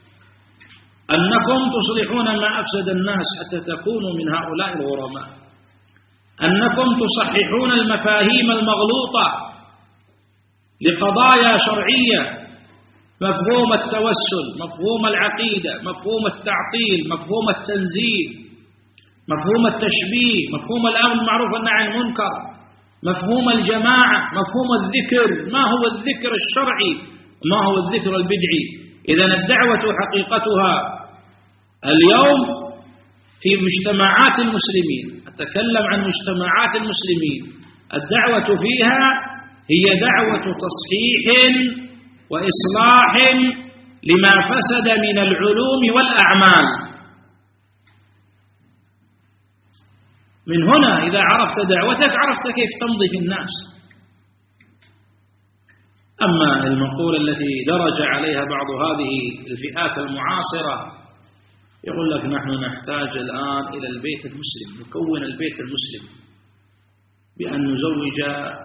أنكم تصلحون ما أفسد الناس حتى تكونوا من هؤلاء الغرماء، أنكم تصححون المفاهيم المغلوطة لقضايا شرعية، مفهوم التوسل، مفهوم العقيدة، مفهوم التعطيل، مفهوم التنزيل، مفهوم التشبيه، مفهوم الأمر بالمعروف والنهي عن المنكر، مفهوم الجماعة، مفهوم الذكر، ما هو الذكر الشرعي وما هو الذكر البدعي. إذن الدعوة حقيقتها اليوم في مجتمعات المسلمين، أتكلم عن مجتمعات المسلمين، الدعوة فيها هي دعوة تصحيح وإصلاح لما فسد من العلوم والأعمال. من هنا إذا عرفت دعوتك عرفت كيف تمضي في الناس. أما المقولة التي درج عليها بعض هذه الفئات المعاصرة، يقول لك نحن نحتاج الآن إلى البيت المسلم، نكون البيت المسلم بأن نزوج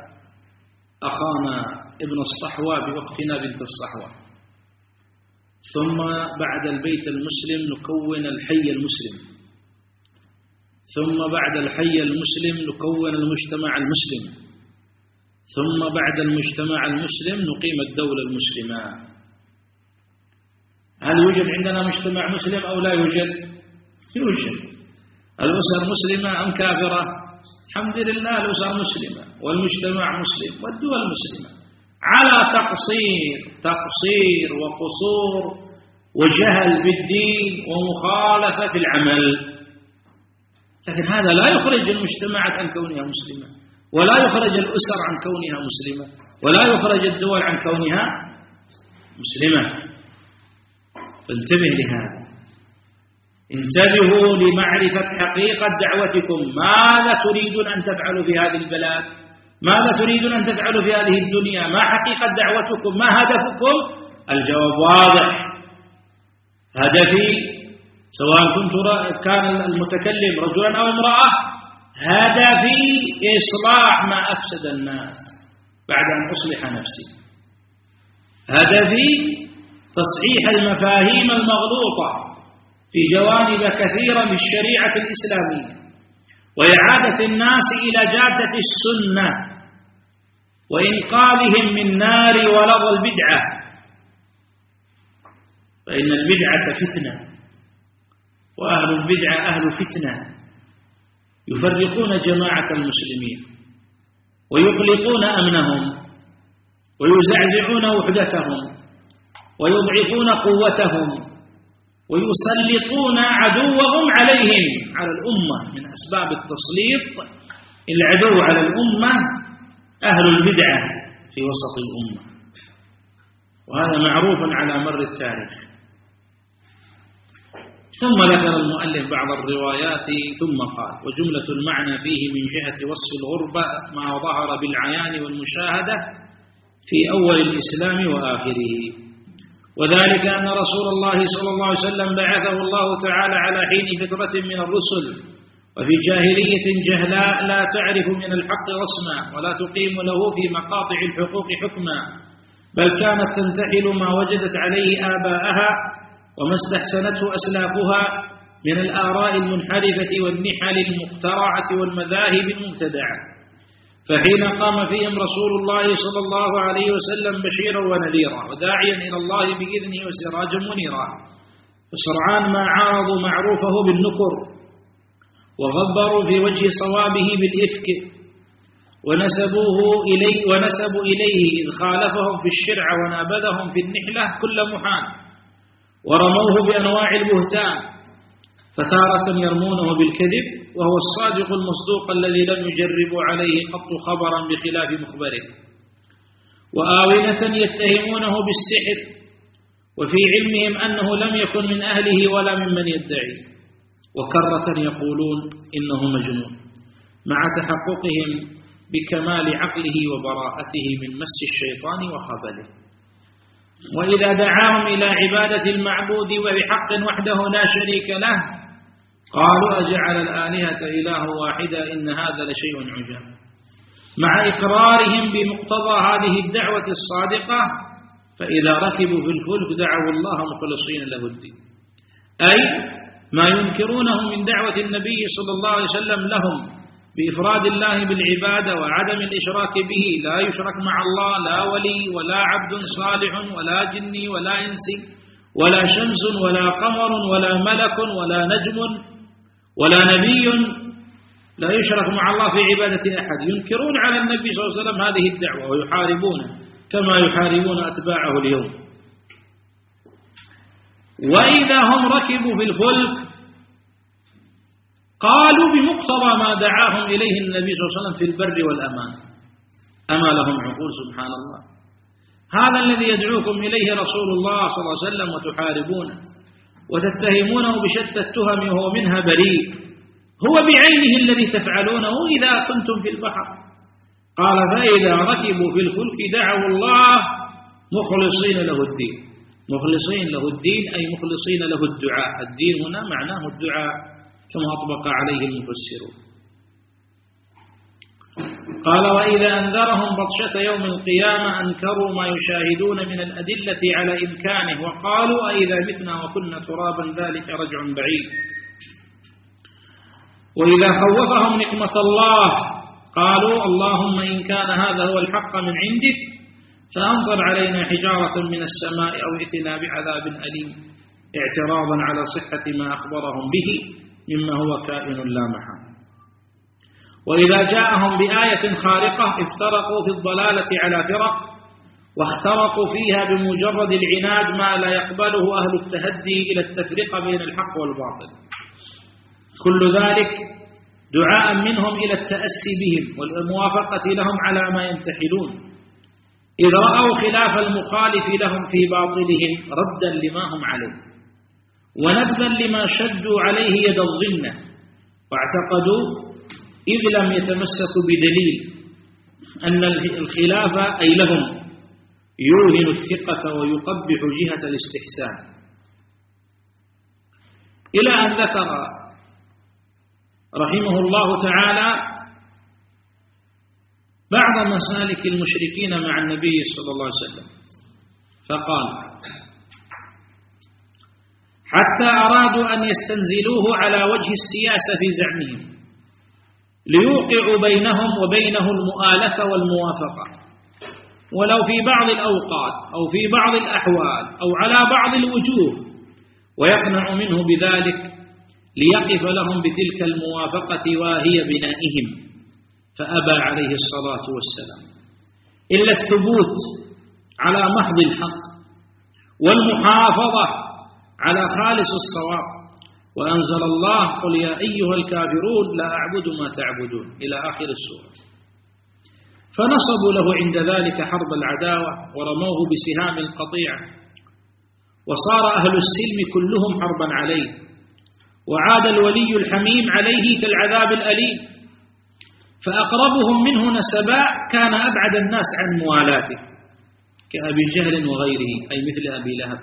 أخانا ابن الصحوة بوقتنا بنت الصحوة، ثم بعد البيت المسلم نكون الحي المسلم، ثم بعد الحي المسلم نكون المجتمع المسلم، ثم بعد المجتمع المسلم نقيم الدولة المسلمة. هل يوجد عندنا مجتمع مسلم أو لا يوجد؟ يوجد. الأسر مسلمة أم كافرة؟ الحمد لله الأسر مسلمة والمجتمع مسلم والدول مسلمة، على تقصير تقصير وقصور وجهل بالدين ومخالفة في العمل. لكن هذا لا يخرج المجتمعات عن كونها مسلمة، ولا يخرج الأسر عن كونها مسلمة، ولا يخرج الدول عن كونها مسلمة. فانتبه لهذا، انتبهوا لمعرفة حقيقة دعوتكم. ماذا تريدون أن تفعلوا في هذه البلاد؟ ماذا تريدون أن تفعلوا في هذه الدنيا؟ ما حقيقة دعوتكم؟ ما هدفكم؟ الجواب واضح. هدفي سواء كنت كان المتكلم رجلا أو امرأة، هدفي إصلاح ما أفسد الناس بعد أن أصلح نفسي. هدفي تصحيح المفاهيم المغلوطة في جوانب كثيرة من الشريعة الإسلامية، وإعادة الناس إلى جادة السنة، وإنقاذهم من نار ولظى البدعة، فإن البدعة فتنة، وأهل البدعة أهل فتنة، يفرقون جماعة المسلمين ويقلقون أمنهم ويزعزعون وحدتهم ويضعفون قوتهم ويسلطون عدوهم عليهم، على الأمة. من أسباب التسليط العدو على الأمة أهل البدعة في وسط الأمة، وهذا معروف على مر التاريخ. ثم ذكر المؤلف بعض الروايات ثم قال: وجملة المعنى فيه من جهة وصف الغربة ما ظهر بالعيان والمشاهدة في أول الإسلام وآخره، وذلك أن رسول الله صلى الله عليه وسلم بعثه الله تعالى على حين فترة من الرسل، وفي جاهلية جهلاء لا تعرف من الحق رسما ولا تقيم له في مقاطع الحقوق حكما، بل كانت تنتحل ما وجدت عليه آباءها وما استحسنته أسلافها من الآراء المنحرفة والنحل المخترعة والمذاهب المبتدعة. فحين قام فيهم رسول الله صلى الله عليه وسلم بشيرا ونذيرا وداعيا إلى الله بإذنه وسراجا منيرا، فسرعان ما عارضوا معروفه بالنكر وغبروا في وجه صوابه بالإفك، ونسبوه إليه ونسبوا إليه إذ خالفهم في الشرع ونابذهم في النحلة كل محال، ورموه بأنواع البهتان، فتارة يرمونه بالكذب وهو الصادق المصدوق الذي لم يجربوا عليه قط خبرا بخلاف مخبره، وآونة يتهمونه بالسحر وفي علمهم أنه لم يكن من أهله ولا ممن يدعي، وكرة يقولون إنه مجنون، مع تحققهم بكمال عقله وبراءته من مس الشيطان وخبله. وإذا دعاهم إلى عبادة المعبود وبحق وحده لا شريك له قالوا: أجعل الآلهة إله واحدا إن هذا لشيء عجاب. مع إقرارهم بمقتضى هذه الدعوة الصادقة، فإذا ركبوا في الفلك دعوا الله مخلصين له الدين، أي ما ينكرونه من دعوة النبي صلى الله عليه وسلم لهم بإفراد الله بالعبادة وعدم الإشراك به، لا يشرك مع الله لا ولي ولا عبد صالح ولا جني ولا إنسي ولا شمس ولا قمر ولا ملك ولا نجم ولا نبي، لا يشرك مع الله في عبادة أحد. ينكرون على النبي صلى الله عليه وسلم هذه الدعوة ويحاربونه كما يحاربون أتباعه اليوم. وإذا هم ركبوا في الفلك قالوا بمقتضى ما دعاهم إليه النبي صلى الله عليه وسلم في البر والأمان. أما لهم عقول سبحان الله؟ هذا الذي يدعوكم إليه رسول الله صلى الله عليه وسلم وتحاربونه وتتهمونه بشتى التهم وهو منها بريء، هو بعينه الذي تفعلونه إذا كنتم في البحر. قال فإذا ركبوا في الفلك دعوا الله مخلصين له الدين. مخلصين له الدين أي مخلصين له الدعاء. الدين هنا معناه الدعاء كما أطبق عليه المفسرون. قال وإذا أنذرهم بطشة يوم القيامة أنكروا ما يشاهدون من الأدلة على إمكانه وقالوا أئذا متنا وكنا ترابا ذلك رجع بعيد. وإذا خوفهم نقمة الله قالوا اللهم إن كان هذا هو الحق من عندك فأمطر علينا حجارة من السماء أو ائتنا بعذاب أليم، اعتراضا على صحة ما أخبرهم به مما هو كائن لا محالة. وإذا جاءهم بآية خارقة افترقوا في الضلالة على فرق واخترقوا فيها بمجرد العناد ما لا يقبله أهل التهدي إلى التفرقة بين الحق والباطل. كل ذلك دعاء منهم إلى التأسي بهم والموافقة لهم على ما ينتحلون، إذ رأوا خلاف المخالف لهم في باطلهم ردا لما هم عليه ونبذا لما شدوا عليه يد الظنة، واعتقدوا إذ لم يتمسكوا بدليل أن الخلاف أي لهم يوهن الثقة ويقبح جهة الاستحسان، إلى أن ذكر رحمه الله تعالى بعض مسالك المشركين مع النبي صلى الله عليه وسلم، فقال حتى أرادوا أن يستنزلوه على وجه السياسة في زعمهم ليوقعوا بينهم وبينه المؤالفة والموافقة، ولو في بعض الأوقات أو في بعض الأحوال أو على بعض الوجوه، ويقنع منه بذلك ليقف لهم بتلك الموافقة وهي بنائهم، فأبى عليه الصلاة والسلام إلا الثبوت على محض الحق والمحافظة على خالص الصواب، وأنزل الله قل يا أيها الكافرون لا أعبد ما تعبدون إلى آخر السورة. فنصبوا له عند ذلك حرب العداوة ورموه بسهام القطيعة، وصار أهل السلم كلهم حربا عليه، وعاد الولي الحميم عليه كالعذاب الأليم، فأقربهم منه نسبا كان أبعد الناس عن موالاته كأبي جهل وغيره أي مثل أبي لهب.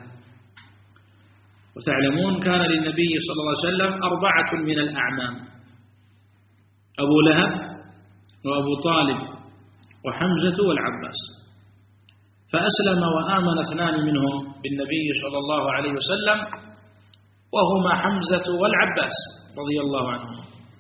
وتعلمون كان للنبي صلى الله عليه وسلم أربعة من الأعمام: أبو لهب وأبو طالب وحمزة والعباس، فأسلم وآمن اثنان منهم بالنبي صلى الله عليه وسلم وهما حمزة والعباس رضي الله عنهم،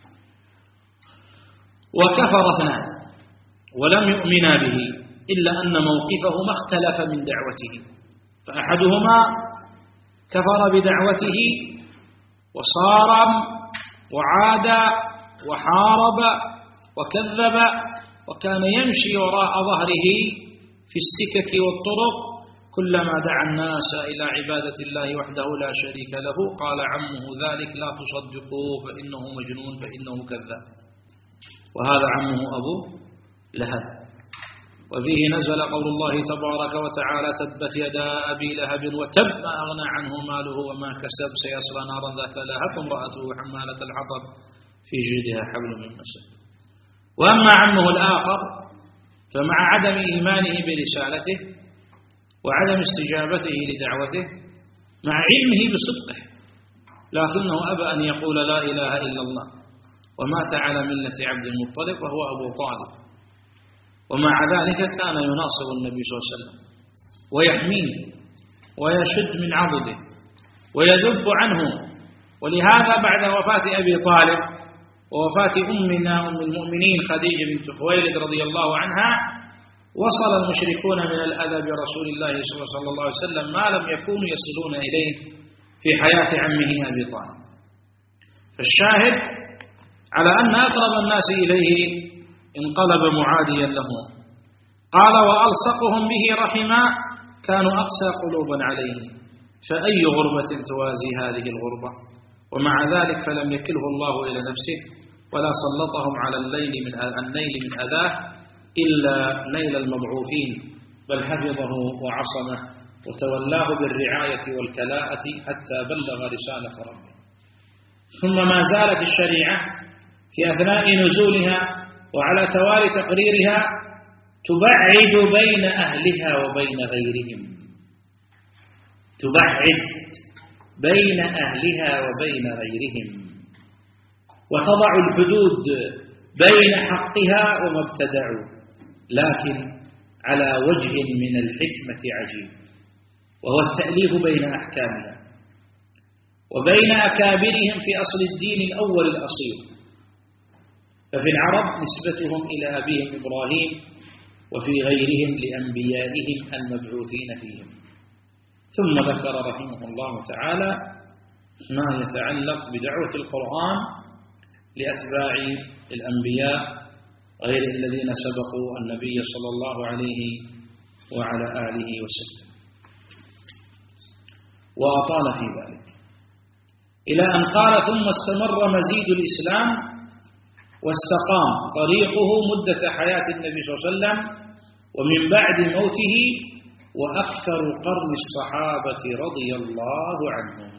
وكفر اثنان ولم يؤمنا به إلا أن موقفهما اختلف من دعوته، فأحدهما كفر بدعوته وصارم وعاد وحارب وكذب، وكان يمشي وراء ظهره في السكك والطرق كلما دعا الناس إلى عبادة الله وحده لا شريك له قال عمه ذلك لا تصدقوه فإنه مجنون فإنه كذاب، وهذا عمه أبو لهب. وفيه نزل قول الله تبارك وتعالى تبت يدا أبي لهب وتب ما أغنى عنه ماله وما كسب سيصلى نارا ذات لهب وامرأته حمالة الحطب في جيدها حبل من مسد. وأما عمه الآخر فمع عدم إيمانه برسالته وعدم استجابته لدعوته مع علمه بصدقه، لكنه أبى أن يقول لا إله إلا الله، ومات على ملة عبد المطلب وهو أبو طالب، ومع ذلك كان يناصر النبي صلى الله عليه وسلم ويحميه ويشد من عضده ويذب عنه. ولهذا بعد وفاة أبي طالب ووفاة أمنا أم المؤمنين خديجة بنت خويلد رضي الله عنها وصل المشركون من الأذى برسول الله صلى الله عليه وسلم ما لم يكونوا يصلون إليه في حياة عمه أبي طالب. فالشاهد على أن أقرب الناس إليه انقلب معاديا له. قال وألصقهم به رحما كانوا أقسى قلوبا عليه، فأي غربة توازي هذه الغربة؟ ومع ذلك فلم يكله الله إلى نفسه ولا سلطهم على الليل من النيل من أذاه إلا نيل المبعوثين، بل حفظه وعصمه وتولاه بالرعاية والكلاءة حتى بلغ رسالة ربه. ثم ما زالت الشريعة في أثناء نزولها وعلى توالي تقريرها تبعد بين أهلها وبين غيرهم، تبعد بين أهلها وبين غيرهم، وتضع الحدود بين حقها وما ابتدعوا، لكن على وجه من الحكمة عجيب، وهو التأليف بين أحكامها وبين أكابرهم في أصل الدين الأول الأصيل. ففي العرب نسبتهم إلى أبيهم إبراهيم، وفي غيرهم لأنبيائهم المبعوثين فيهم. ثم ذكر رحمه الله تعالى ما يتعلق بدعوة القرآن لأتباع الأنبياء غير الذين سبقوا النبي صلى الله عليه وعلى آله وسلم، وأطال في ذلك إلى أن قال ثم استمر مزيد الإسلام واستقام طريقه مدة حياة النبي صلى الله عليه وسلم ومن بعد موته وأكثر قرن الصحابة رضي الله عنهم.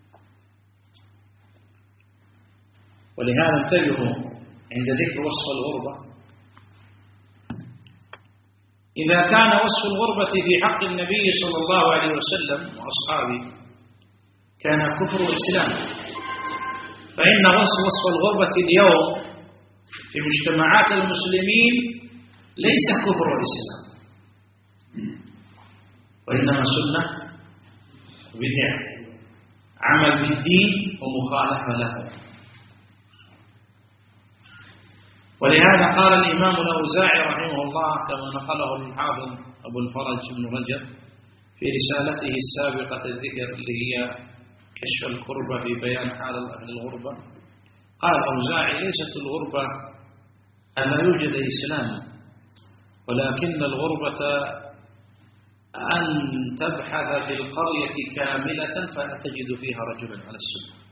ولهذا انتبهوا عند ذكر وصف الغربة، إذا كان وصف الغربة في حق النبي صلى الله عليه وسلم وأصحابه كان كفر إسلام، فإن وصف الغربة اليوم في مجتمعات المسلمين ليس كفر الإسلام، وإنما سنة وبدعة، عمل بالدين ومخالفة له. ولهذا قال الإمام الأوزاعي رحمه الله كما نقله الحافظ أبو الفرج بن رجب في رسالته السابقة الذكر اللي هي كشف الكربة في بيان حال أهل الغربة، قال الأوزاعي ليست الغربة أن لا يوجد إسلام، ولكن الغربة أن تبحث في القرية كاملة فلا تجد فيها رجلا على السنة.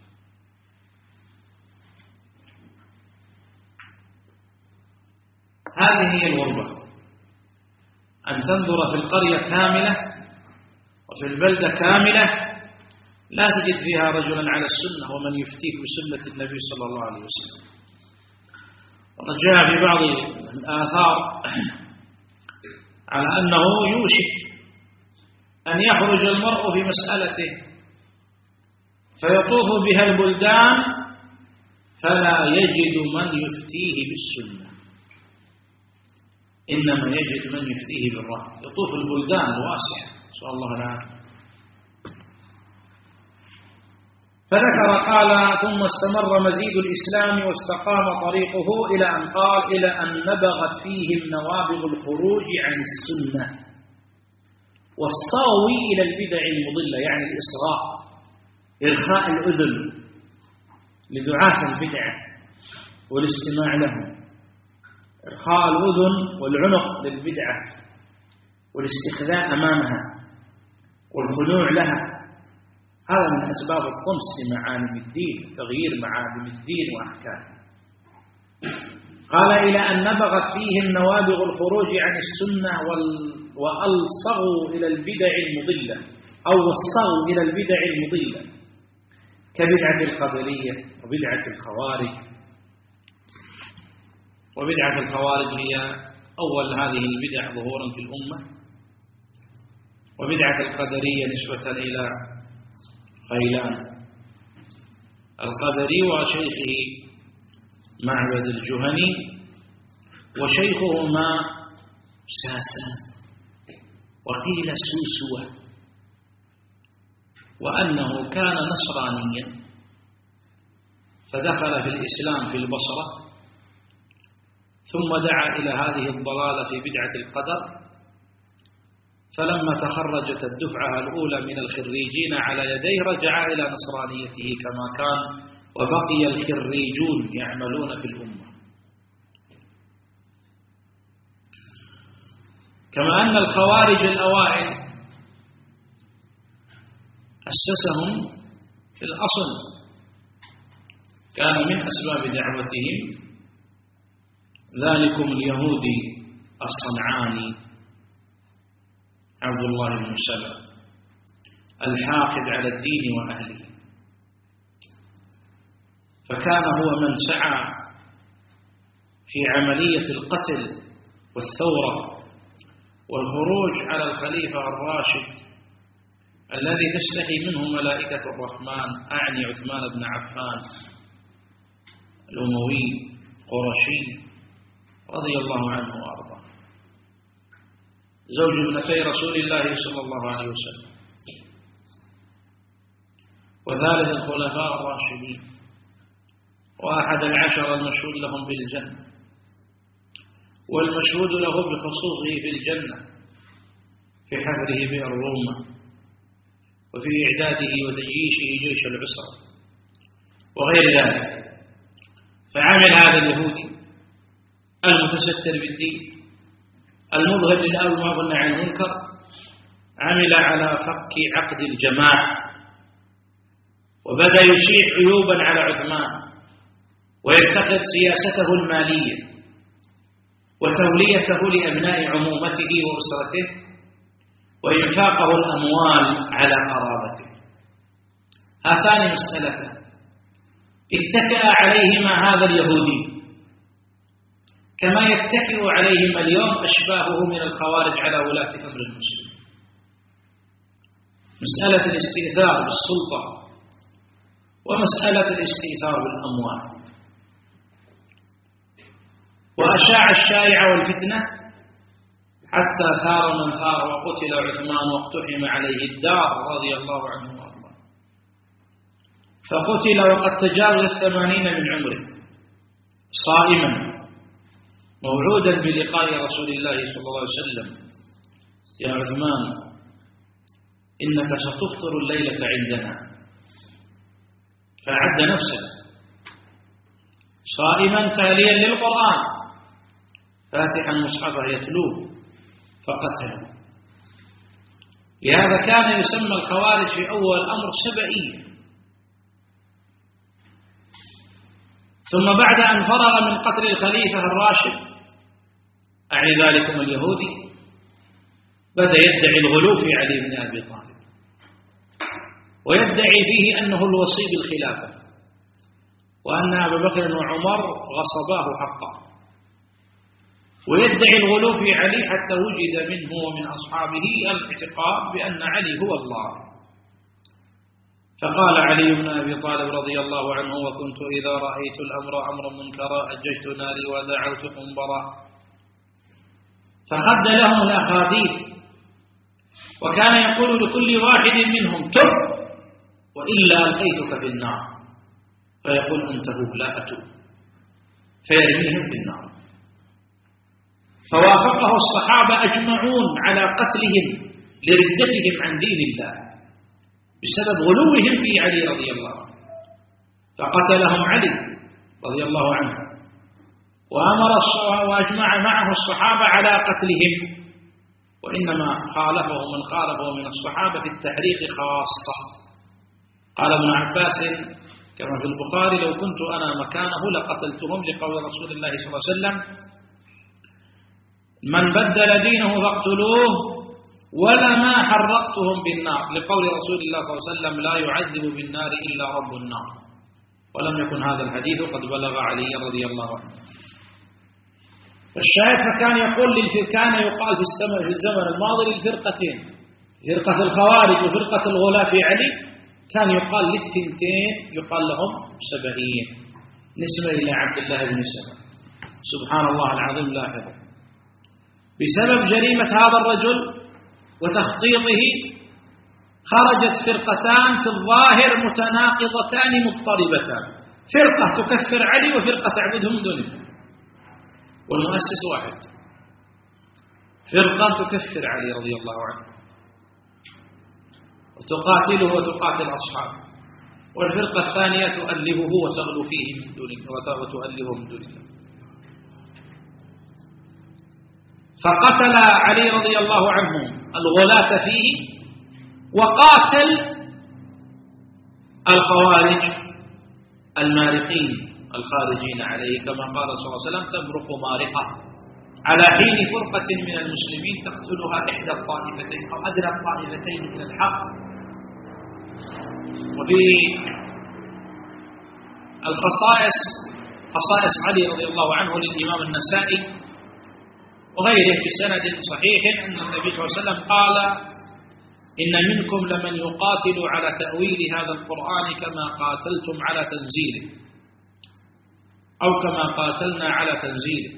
هذه هي الغربة، أن تنظر في القرية كاملة وفي البلدة كاملة لا تجد فيها رجلا على السنة ومن يفتيك بسنة النبي صلى الله عليه وسلم. وقد جاء في بعض الآثار على أنه يوشك أن يخرج المرء في مسألته فيطوف بها البلدان فلا يجد من يفتيه بالسنة، إنما يجد من يفتيه بالرأي، يطوف البلدان الواسعة نسأل الله العافية. فذكر قال ثم استمر مزيد الإسلام واستقام طريقه إلى أن قال إلى أن نبغت فيهم نوابغ الخروج عن السنة والصاو إلى البدع المضلة، يعني الإصغاء، إرخاء الأذن لدعاة البدعة والاستماع لهم، إرخاء الأذن والعنق للبدعة والاستخذاء أمامها والخنوع لها، هذا من أسباب الطمس لمعالم الدين، تغيير معالم الدين وأحكامه. قال إلى أن نبغت فيهم نوابغ الخروج عن السنة وألصغوا إلى البدع المضلة أو وصغوا إلى البدع المضلة كبدعة القدرية وبدعة الخوارج. وبدعة الخوارج هي أول هذه البدع ظهورا في الأمة، وبدعة القدرية نسبة إلى غيلان القدري وشيخه معبد الجهني، وشيخهما ساسا وقيل سوسوة، وأنه كان نصرانيا فدخل في الإسلام في البصرة، ثم دعا إلى هذه الضلالة في بدعة القدر، فلما تخرجت الدفعة الأولى من الخريجين على يديه رجع إلى نصرانيته كما كان، وبقي الخريجون يعملون في الأمة. كما أن الخوارج الأوائل أسسهم في الأصل كان من أسباب دعوتهم ذلكم اليهودي الصنعاني عبد الله بن سلام الحاقد على الدين وأهله، فكان هو من سعى في عملية القتل والثورة والخروج على الخليفة الراشد الذي تستحي منه ملائكة الرحمن، أعني عثمان بن عفان الأموي قرشي رضي الله عنه وأرضاه، زوج ابنتي رسول الله صلى الله عليه وسلم، وثالث الخلفاء الراشدين، وأحد العشر المشهود لهم بالجنة، والمشهود له بخصوصه في الجنة في حفره بئر روما، وفي إعداده وتجيشه جيش العسرة وغير ذلك. فعمل هذا اليهودي المتستر بالدين المظهر للأمر والنهي عن المنكر، عمل على فك عقد الجماعة، وبدأ يشيع عيوبا على عثمان، وينتقد سياسته المالية وتوليته لأبناء عمومته وأسرته، وإنفاقه الأموال على قرابته. هاتان مسألتان اتكأ عليهما هذا اليهودي كما يتكئ عليهما اليوم أشباهه من الخوارج على ولاة أمر المسلمين. مسألة الاستئثار بالسلطة ومسألة الاستئثار بالأموال. وأشاع الشائع والفتنة حتى ثار من ثار، وقتل عثمان واقتحم عليه الدار رضي الله عنه وارضاه، فقتل وقد تجاوز الثمانين من عمره صائما موعودا بلقاء رسول الله صلى الله عليه وسلم: يا عثمان إنك ستفطر الليلة عندنا. فأعد نفسه صائما تاليا للقرآن فاتحا مصحفه يتلوه فقتله. لهذا كان يسمى الخوارج في أول الأمر سبئية، ثم بعد أن فرغ من قتل الخليفة الراشد أعني ذلكم اليهودي بدأ يدعي الغلو في علي بن أبي طالب، ويدعي فيه أنه الوصي بالخلافة، وأن أبا بكر وعمر غصباه حقا، ويدعي الغلو في علي حتى وجد منه ومن أصحابه الاعتقاد بأن علي هو الله. فقال علي بن أبي طالب رضي الله عنه: وكنت إذا رأيت الأمر أمرا منكرا أججت ناري ودعوت قنبرا. فخد لهم الأخاذيل، وكان يقول لكل واحد منهم: تب وإلا ألقيتك في النار، فيقول: أنتهوا لا أتوب، فيرميهم في النار. فوافقه الصحابة أجمعون على قتلهم لردتهم عن دين الله بسبب غلوهم في علي رضي الله عنه، فقتلهم علي رضي الله عنه، وأمر وأجمع معه الصحابة على قتلهم، وإنما خالفه من خالفه من الصحابة في التحريق خاصة. قال ابن عباس كما في البخاري: لو كنت أنا مكانه لقتلتهم، لقول رسول الله صلى الله عليه وسلم: من بدل دينه فاقتلوه ولما حرقتهم بالنار، لقول رسول الله صلى الله عليه وسلم: لا يعذب بالنار إلا رب النار. ولم يكن هذا الحديث قد بلغ علي رضي الله عنه. الشاهد فكان يقول كان يقال في الزمن في الزمن الماضي للفرقتين، فرقة الخوارج وفرقة الغلاة في علي، كان يقال للثنتين يقال لهم سبعين، نسبة إلى عبد الله بن سبع. سبحان الله العظيم. لاحظوا بسبب جريمة هذا الرجل وتخطيطه خرجت فرقتان في الظاهر متناقضتان مضطربتان، فرقة تكفر علي وفرقة تعبده من دون الله، والمؤسس واحد، فرقة تكفر علي رضي الله عنه وتقاتله وتقاتل أصحابه، والفرقة الثانية تؤلهه وتغلو فيه من دون الله وتؤلهه من دون الله. فقتل علي رضي الله عنه الغلاة فيه، وقاتل الخوارج المارقين الخارجين عليه، كما قال صلى الله عليه وسلم: تبرق مارقة على حين فرقة من المسلمين تقتلها إحدى الطائفتين أو أدنى الطائفتين من الحق. وفي الخصائص خصائص علي رضي الله عنه للإمام النسائي وغيره بسند صحيح أن النبي صلى الله عليه وسلم قال: إن منكم لمن يقاتل على تأويل هذا القرآن كما قاتلتم على تنزيله، أو كما قاتلنا على تنزيله.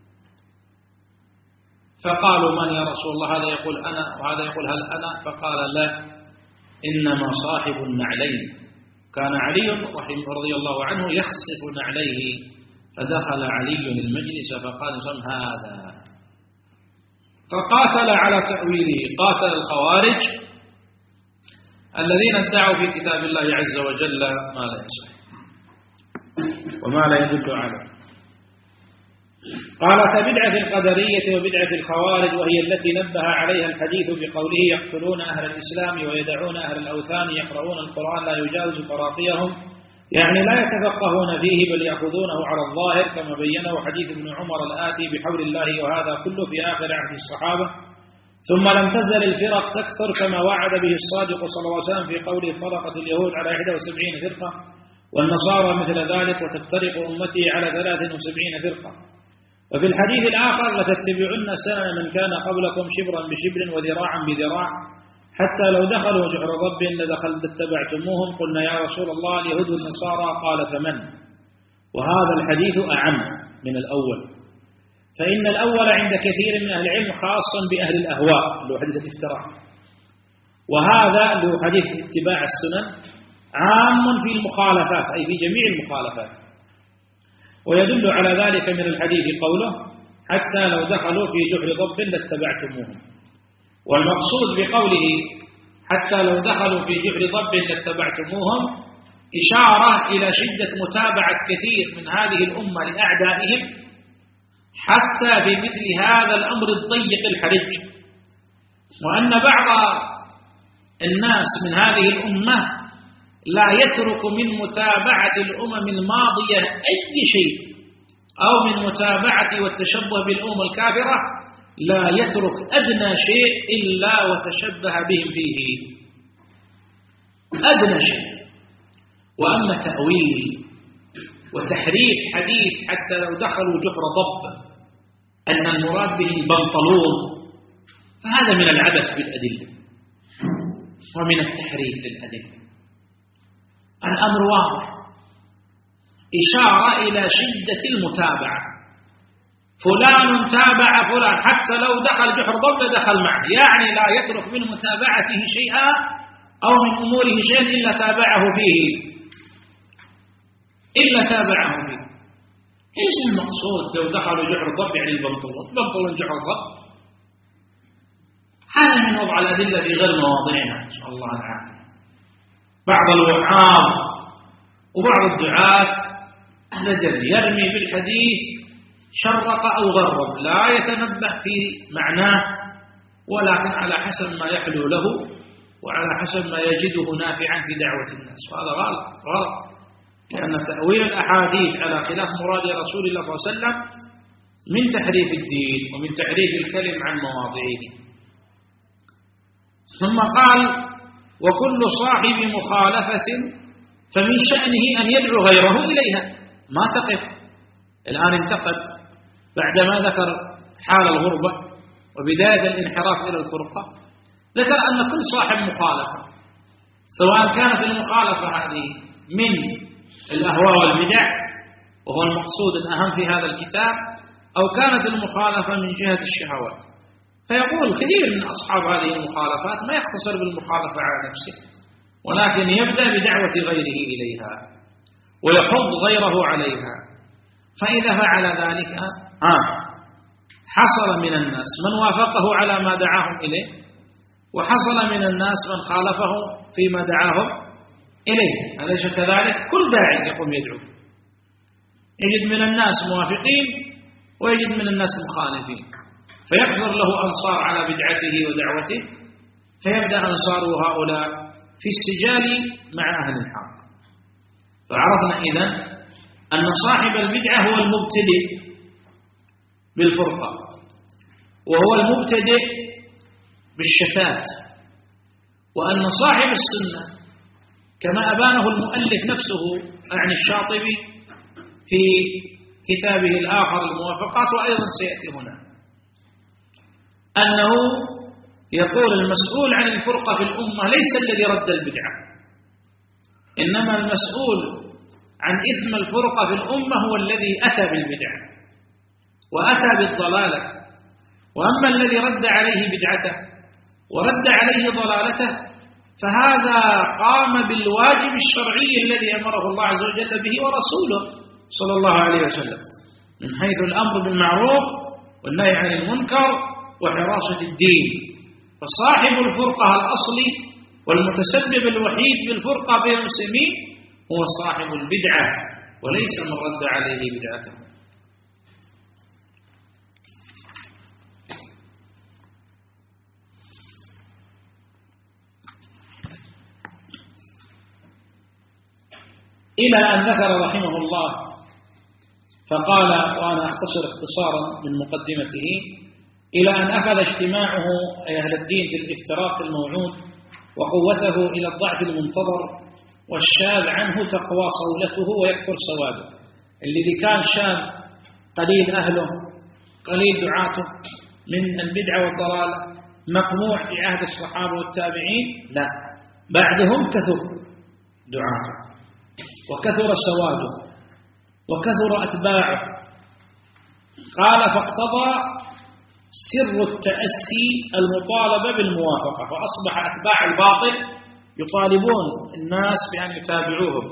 فقالوا: من يا رسول الله؟ هذا يقول أنا وهذا يقول هل أنا؟ فقال: لا، إنما صاحب النعلين. كان علي رضي الله عنه يخصف نعليه، فدخل علي المجلس فقال: سم هذا، فقاتل على تأويله، قاتل الخوارج الذين ادعوا في كتاب الله عز وجل ما لا يصح وما لا يدل عليه. قال: كبدعة القدرية وبدعة الخوارج، وهي التي نبه عليها الحديث بقوله: يقتلون أهل الإسلام ويدعون أهل الأوثان، يقرؤون القرآن لا يجاوز تراقيهم، يعني لا يتفقهون فيه بل يأخذونه على الظاهر، كما بينه حديث ابن عمر الآتي بحول الله، وهذا كله في آخر عهد الصحابة. ثم لم تزل الفرق تكثر كما وعد به الصادق صلى الله عليه وسلم في قوله: فرقت اليهود على إحدى وسبعين فرقة والنصارى مثل ذلك، وتفترق أمتي على ثلاث وسبعين فرقة. وفي الحديث الآخر: لتتبعن سنن من كان قبلكم شبرا بشبر وذراعا بذراع، حتى لو دخلوا جحر ضب لدخل لاتبعتموهم. قلنا: يا رسول الله اليهود والنصارى، قال: فمن؟ وهذا الحديث أعم من الأول، فإن الأول عند كثير من أهل العلم خاصا بأهل الأهواء اللي هو حديث الافتراء، وهذا اللي هو حديث اتباع السنن عام في المخالفات، أي في جميع المخالفات. ويدل على ذلك من الحديث قوله: حتى لو دخلوا في جحر ضب لاتبعتموهم. والمقصود بقوله حتى لو دخلوا في جحر ضب لاتبعتموهم إشارة إلى شدة متابعة كثير من هذه الأمة لأعدائهم حتى بمثل هذا الأمر الضيق الحرج، وأن بعض الناس من هذه الأمة لا يترك من متابعة الأمم الماضية أي شيء، أو من متابعة والتشبه بالأمم الكافرة لا يترك أدنى شيء إلا وتشبه بهم فيه، أدنى شيء. وأما تأويل وتحريف حديث حتى لو دخلوا جحر ضب أن المراد به البنطلون، فهذا من العبث بالأدلة ومن التحريف للأدلة. الأمر واضح، إشارة إلى شدة المتابعة، فلان تابع فلان حتى لو دخل جحر ضب دخل معه، يعني لا يترك من متابعته شيئا أو من أموره شيئا إلا تابعه فيه إلا تابعه فيه. إيش المقصود لو دخلوا جحر ضب؟ يعني البنطلون، بنطلون جحر ضب. هذا من وضع الأدلة في غير مواضعنا، نسأل الله العافية. بعض الوعاظ وبعض الدعاة أبدا يرمي بالحديث شرق أو غرب، لا يتنبه في معناه، ولكن على حسب ما يحلو له وعلى حسب ما يجده نافعا في دعوة الناس، وهذا غلط غلط، لأن تأويل الأحاديث على خلاف مراد رسول الله صلى الله عليه وسلم من تحريف الدين ومن تحريف الكلم عن مواضعه. ثم قال: وكل صاحب مخالفة فمن شأنه أن يدعو غيره إليها. ما تقف الآن، انتقل بعدما ذكر حال الغربة وبداية الانحراف إلى الفرقة، ذكر أن كل صاحب مخالفة، سواء كانت المخالفة هذه من الأهواء والبدع وهو المقصود الأهم في هذا الكتاب، أو كانت المخالفة من جهة الشهوات، فيقول كثير من أصحاب هذه المخالفات ما يقتصر بالمخالفة على نفسه، ولكن يبدأ بدعوة غيره إليها ويحض غيره عليها. فإذا فعل ذلك آه حصل من الناس من وافقه على ما دعاهم إليه، وحصل من الناس من خالفه فيما دعاهم إليه. أليس كذلك؟ كل داعي يقوم يدعو، يجد من الناس موافقين ويجد من الناس مخالفين، فيكثر له أنصار على بدعته ودعوته، فيبدأ أنصار هؤلاء في السجال مع أهل الحق. فعرفنا إذن أن صاحب البدعة هو المبتدئ بالفرقة، وهو المبتدئ بالشتات، وأن صاحب السنة كما أبانه المؤلف نفسه عن الشاطبي في كتابه الآخر الموافقات، وأيضا سيأتي هنا، أنه يقول المسؤول عن الفرقة في الأمة ليس الذي رد البدعة، إنما المسؤول عن إثم الفرقة في الأمة هو الذي أتى بالبدعة وأتى بالضلالة. وأما الذي رد عليه بدعته ورد عليه ضلالته فهذا قام بالواجب الشرعي الذي أمره الله عز وجل به ورسوله صلى الله عليه وسلم، من حيث الأمر بالمعروف والنهي عن المنكر وحراسة الدين. فصاحب الفرقة الأصلي والمتسبب الوحيد بالفرقة بين المسلمين هو صاحب البدعة، وليس من رد عليه بدعته. إلى أن ذكر رحمه الله فقال، وأنا أختصر اختصارا من مقدمته، إلى أن أخذ اجتماعه أي أهل الدين في الافتراق الموعود وقوته إلى الضعف المنتظر، والشاذ عنه تقوى صولته ويكثر سواده. الذي كان شاذ قليل أهله قليل دعاته من البدعة والضلال مقموع في عهد الصحابة والتابعين، لا، بعدهم كثر دعاته وكثر سواده وكثر أتباعه. قال فاقتضى سر التأسي المطالبة بالموافقة، فأصبح أتباع الباطل يطالبون الناس بأن يتابعوهم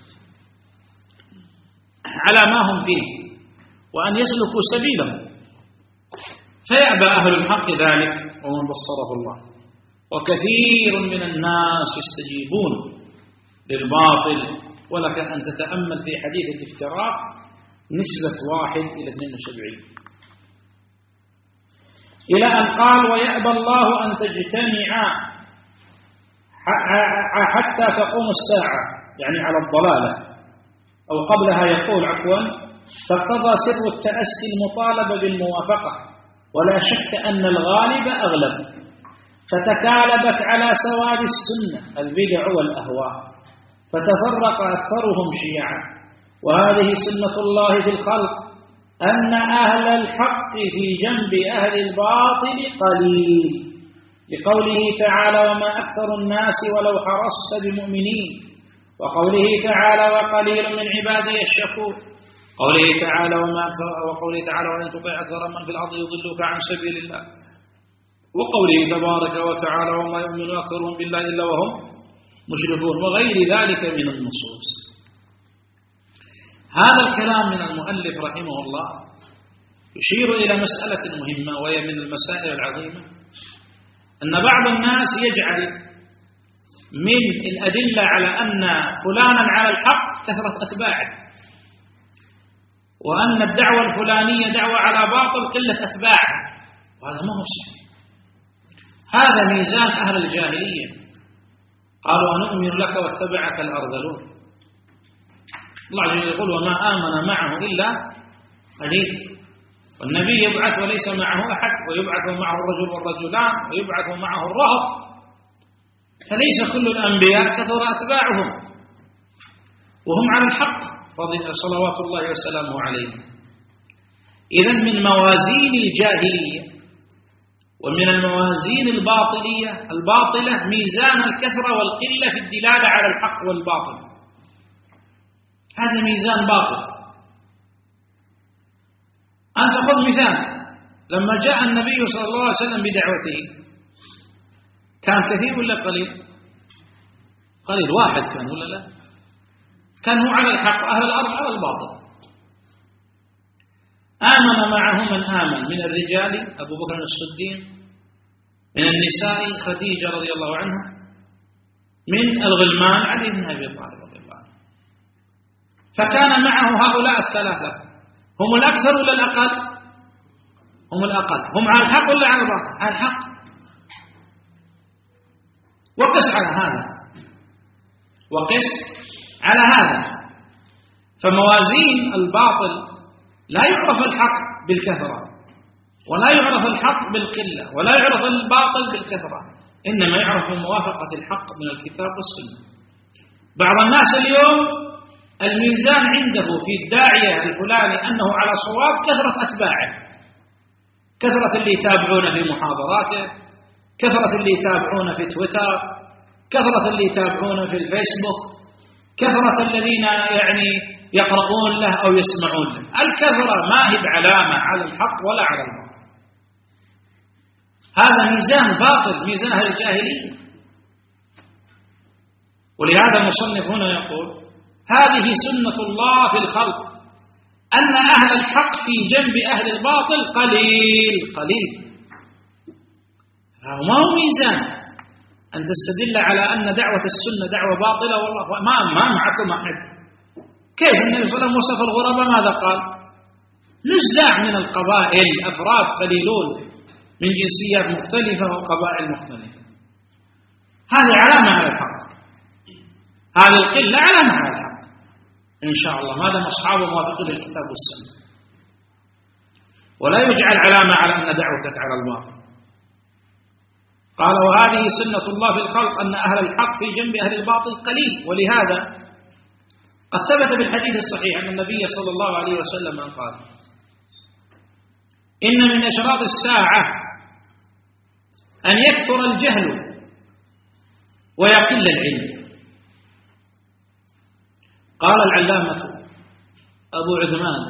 على ما هم فيه وأن يسلكوا سبيلهم، فيأبى أهل الحق ذلك ومن بصره الله. وكثير من الناس يستجيبون للباطل، ولك أن تتأمل في حديث الافتراق نسبة واحد إلى اثنين وسبعين، إلى أن قال ويأبى الله أن تجتمع حتى تقوم الساعة، يعني على الضلالة، أو قبلها يقول عفوا فاقتضى سر التأسي المطالبة بالموافقة، ولا شك أن الغالب أغلب، فتكالبت على سواد السنة البدع والأهواء، فتفرق أكثرهم شيعا. وهذه سنة الله في الخلق، أن أهل الحق في جنب أهل الباطل قليل، لقوله تعالى وما أكثر الناس ولو حرصت بمؤمنين، وقوله تعالى وقليل من عبادي الشكور، قوله تعالى وما وقوله تعالى وإن تطع أكثر من في الأرض يضلوك عن سبيل الله، وقوله تبارك وتعالى وما يؤمن أكثرهم بالله إلا وهم مشركون، وغير ذلك من النصوص. هذا الكلام من المؤلف رحمه الله يشير إلى مسألة مهمة، وهي من المسائل العظيمة، أن بعض الناس يجعل من الأدلة على أن فلانا على الحق كثرة أتباعه، وأن الدعوة الفلانية دعوة على باطل قلة أتباعه، وهذا ما هو صحيح. هذا ميزان أهل الجاهلية، قالوا أنؤمن لك واتبعك الأرذلون. الله عز وجل يقول وما آمن معه إلا قليل، والنبي يبعث وليس معه أحد، ويبعث معه الرجل والرجلان، ويبعث معه الرهط، فليس كل الأنبياء كثر أتباعهم وهم على الحق صلوات الله وسلامه عليه. إذن من موازين الجاهلية ومن الموازين الباطلية الباطلة ميزان الكثرة والقلة في الدلالة على الحق والباطل، هذا ميزان باطل. أنت خذ مثال، لما جاء النبي صلى الله عليه وسلم بدعوته كان كثير ولا قليل؟ قليل، واحد كان ولا لا؟ كان هو على الحق، أهل الأرض على الباطل. آمن معه من آمن من الرجال أبو بكر الصديق، من النساء خديجة رضي الله عنها، من الغلمان علي بن أبي طالب رضي الله عنه. فكان معه هؤلاء الثلاثة، هم الأكثر ولا الأقل؟ هم الأقل. هم على الحق ولا على الباطل؟ على الحق. وقس على هذا، وقس على هذا. فموازين الباطل لا يعرف الحق بالكثرة، ولا يعرف الحق بالقلة، ولا يعرف الباطل بالكثرة، إنما يعرف بموافقة الحق من الكتاب والسنة. بعض الناس اليوم الميزان عنده في الداعية الفلاني أنه على صواب كثرة أتباعه، كثرة اللي يتابعونه في محاضراته، كثرة اللي يتابعونه في تويتر، كثرة اللي يتابعونه في الفيسبوك، كثرة الذين يعني يقرؤون له أو يسمعون له. الكثرة ما هي بعلامة على الحق ولا على الباطل. هذا ميزان باطل، ميزان أهل الجاهلية. ولهذا المصنف هنا يقول: هذه سنة الله في الخلق، أن أهل الحق في جنب أهل الباطل قليل قليل. هذا ما هو ميزان أن تستدل على أن دعوة السنة دعوة باطلة. والله ما ما معكم أحد. كيف النبي صلى الله عليه وسلم وصف الغرباء ماذا قال؟ نزاع من القبائل، أفراد قليلون من جنسيات مختلفة وقبائل مختلفة. هذه علامة على الحق، هذه القلة علامة على الحق إن شاء الله، ما دام أصحابه موافقين للكتاب والسنة. ولا يجعل علامة على أن دعوتك على الباطل. قال: وهذه سنة الله في الخلق، أن أهل الحق في جنب أهل الباطل قليل. ولهذا قد ثبت بالحديث الصحيح أن النبي صلى الله عليه وسلم قال: إن من أشراط الساعة أن يكثر الجهل ويقل العلم. قال العلامة أبو عثمان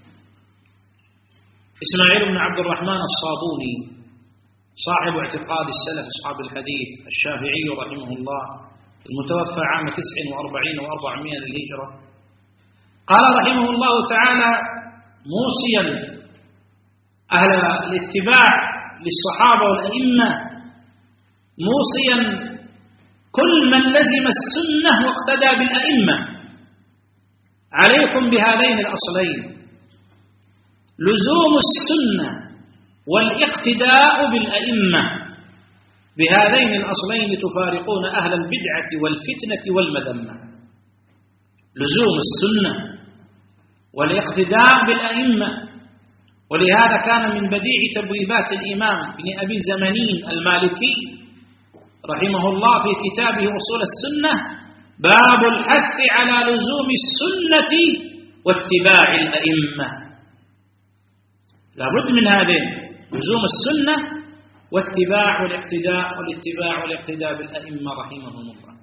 إسماعيل بن عبد الرحمن الصابوني صاحب اعتقاد السلف أصحاب الحديث الشافعي رحمه الله، المتوفى عام تسع وأربعين وأربعمائة للهجرة، قال رحمه الله تعالى موصيا أهل الاتباع للصحابة والأئمة، موصيا كل من لزم السنة واقتدى بالأئمة: عليكم بهذين الأصلين، لزوم السنة والاقتداء بالأئمة. بهذين الأصلين تفارقون أهل البدعة والفتنة والمذمة. لزوم السنة والاقتداء بالأئمة. ولهذا كان من بديع تبويبات الإمام بن أبي زمنين المالكي رحمه الله في كتابه أصول السنة باب الحث على لزوم السنة واتباع الأئمة. لابد من هذين: لزوم السنة واتباع والاقتداء والاتباع والاقتداء بالأئمة رحمهم الله.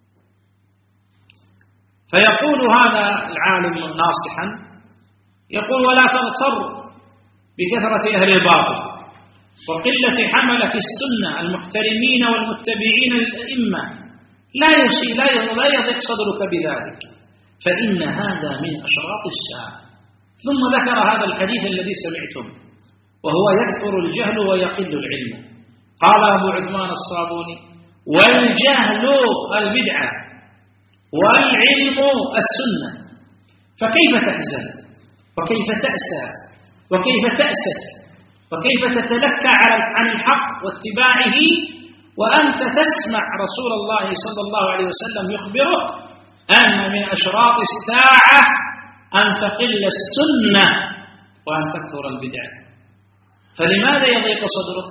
فيقول هذا العالم ناصحا، يقول: ولا تغتر بكثرة أهل الباطل وقلة حملة السنة المحترمين والمتبعين للأئمة، لا يصي لا يضيق صدرك بذلك، فإن هذا من أشراط الساعة. ثم ذكر هذا الحديث الذي سمعتم، وهو: يكثر الجهل ويقل العلم. قال أبو عثمان الصابوني: والجهل البدعة والعلم السنة، فكيف تحزن وكيف تأسى وكيف تأسف وكيف تتلكى عن الحق واتباعه وأنت تسمع رسول الله صلى الله عليه وسلم يخبرك أن من أشراط الساعة أن تقل السنة وأن تكثر البدع. فلماذا يضيق صدرك؟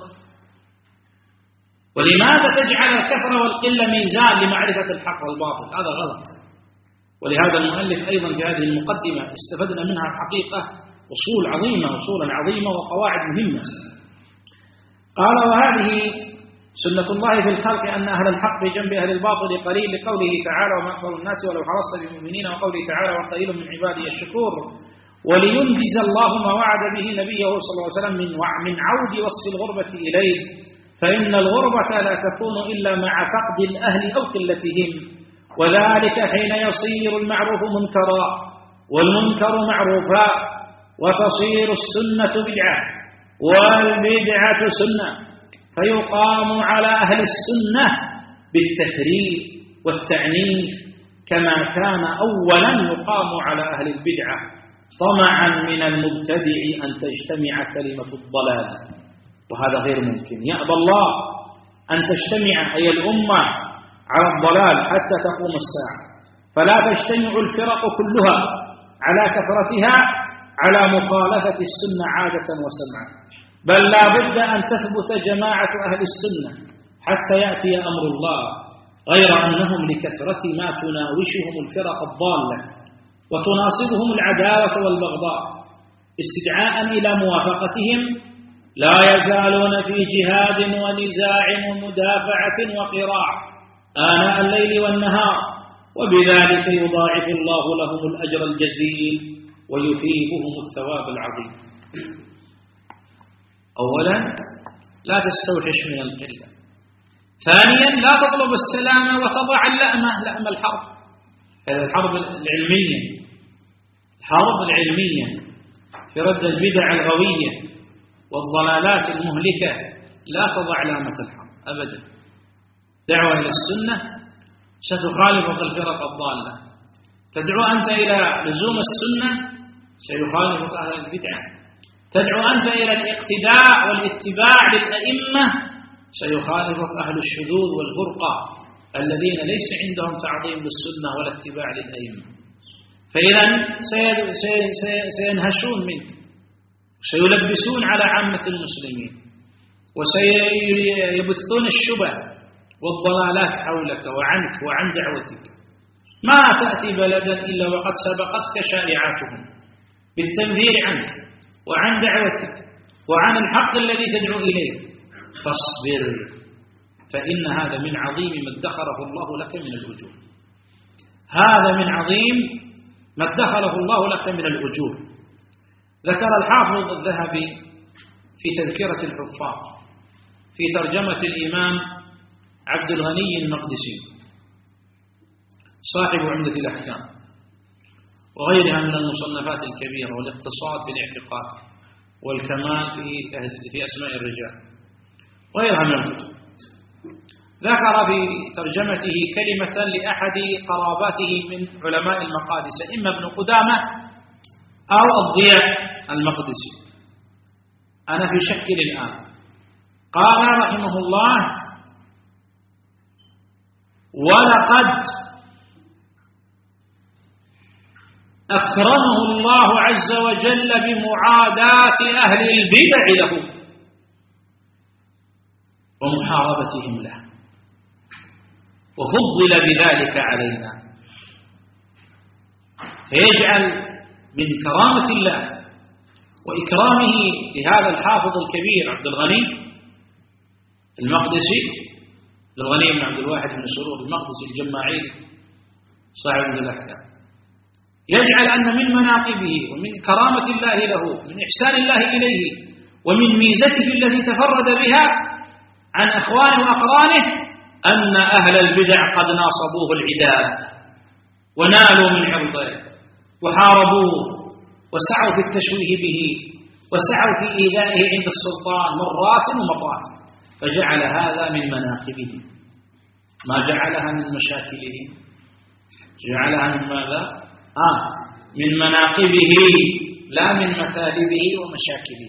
ولماذا تجعل الكثرة والقلة ميزان لمعرفة الحق والباطل؟ هذا غلط. ولهذا المؤلف أيضا في هذه المقدمة استفدنا منها الحقيقة أصول عظيمة أصولا عظيمة وقواعد مهمة. قال: وهذه سنة الله في الخلق، أن أهل الحق بجنب أهل الباطل قليل، لقوله تعالى: وما أكثر الناس ولو حرصت بمؤمنين، وقوله تعالى: وقليل من عبادي الشكور. ولينجز الله ما وعد به نبيه صلى الله عليه وسلم من من عود وصف الغربة إليه، فإن الغربة لا تكون إلا مع فقد الأهل أو قلتهم، وذلك حين يصير المعروف منكرا والمنكر معروفا، وتصير السنة بدعة والبدعة سنة، فيقام على أهل السنة بالتفريق والتعنيف كما كان أولا يقام على أهل البدعة، طمعا من المبتدع أن تجتمع كلمة الضلال، وهذا غير ممكن. يأبى الله أن تجتمع أي الأمة على الضلال حتى تقوم الساعة، فلا تجتمع الفرق كلها على كثرتها على مخالفة السنة عادة وسمعا، بل لا بد أن تثبت جماعة أهل السنة حتى يأتي أمر الله، غير أنهم لكثرة ما تناوشهم الفرق الضالة وتناصبهم العداوة والبغضاء استدعاء إلى موافقتهم لا يزالون في جهاد ونزاع ومدافعة وقراع آناء الليل والنهار، وبذلك يضاعف الله لهم الأجر الجزيل ويثيبهم الثواب العظيم. أولا لا تستوحش من القلة، ثانيا لا تطلب السلامة وتضع اللأمة لأم الحرب، هذه الحرب العلمية، الحرب العلمية في رد البدع الغوية والضلالات المهلكة، لا تضع لامة الحرب أبدا. دعوة إلى السنة ستخالفك الفرق الضالة، تدعو أنت إلى لزوم السنة سيخالفك أهل البدعة، تدعو أنت إلى الاقتداء والاتباع للأئمة سيخالفك أهل الشذوذ والفرقة الذين ليس عندهم تعظيم للسنة ولا اتباع للأئمة، فإذا سينهشون منك وسيلبسون على عامة المسلمين وسيبثون الشبه والضلالات حولك وعنك وعن دعوتك. ما تأتي بلدا إلا وقد سبقتك شائعاتهم بالتنذير عنك وعن دعوتك وعن الحق الذي تدعو إليه، فاصبر، فإن هذا من عظيم ما ادخره الله لك من الأجور، هذا من عظيم ما ادخره الله لك من الأجور. ذكر الحافظ الذهبي في تذكرة الحفاظ في ترجمة الإمام عبد الغني المقدسي صاحب عمدة الأحكام وغيرها من المصنفات الكبيرة والاقتصاد في الاعتقاد والكمال في في أسماء الرجال وغيرها من الكتب، ذكر في ترجمته كلمة لأحد قراباته من علماء المقادسة، إما ابن قدامة أو الضياء المقدسي، أنا في شك الآن. قال رحمه الله: ولقد أكرمه الله عز وجل بمعاداة أهل البدع له ومحاربتهم له، وفضل بذلك علينا، فيجعل من كرامة الله وإكرامه لهذا الحافظ الكبير عبد الغني المقدسي، عبد الغني بن عبد الواحد بن سرور المقدسي الجماعيلي صاحب الأحكام، يجعل أن من مناقبه ومن كرامة الله له من إحسان الله إليه ومن ميزته التي تفرد بها عن أخوانه وأقرانه أن أهل البدع قد ناصبوه العداء ونالوا من عرضه وحاربوه وسعوا في التشويه به وسعوا في إيذائه عند السلطان مرات ومرات، فجعل هذا من مناقبه، ما جعلها من مشاكله، جعلها من ماذا؟ آه من مناقبه لا من مثالبه ومشاكله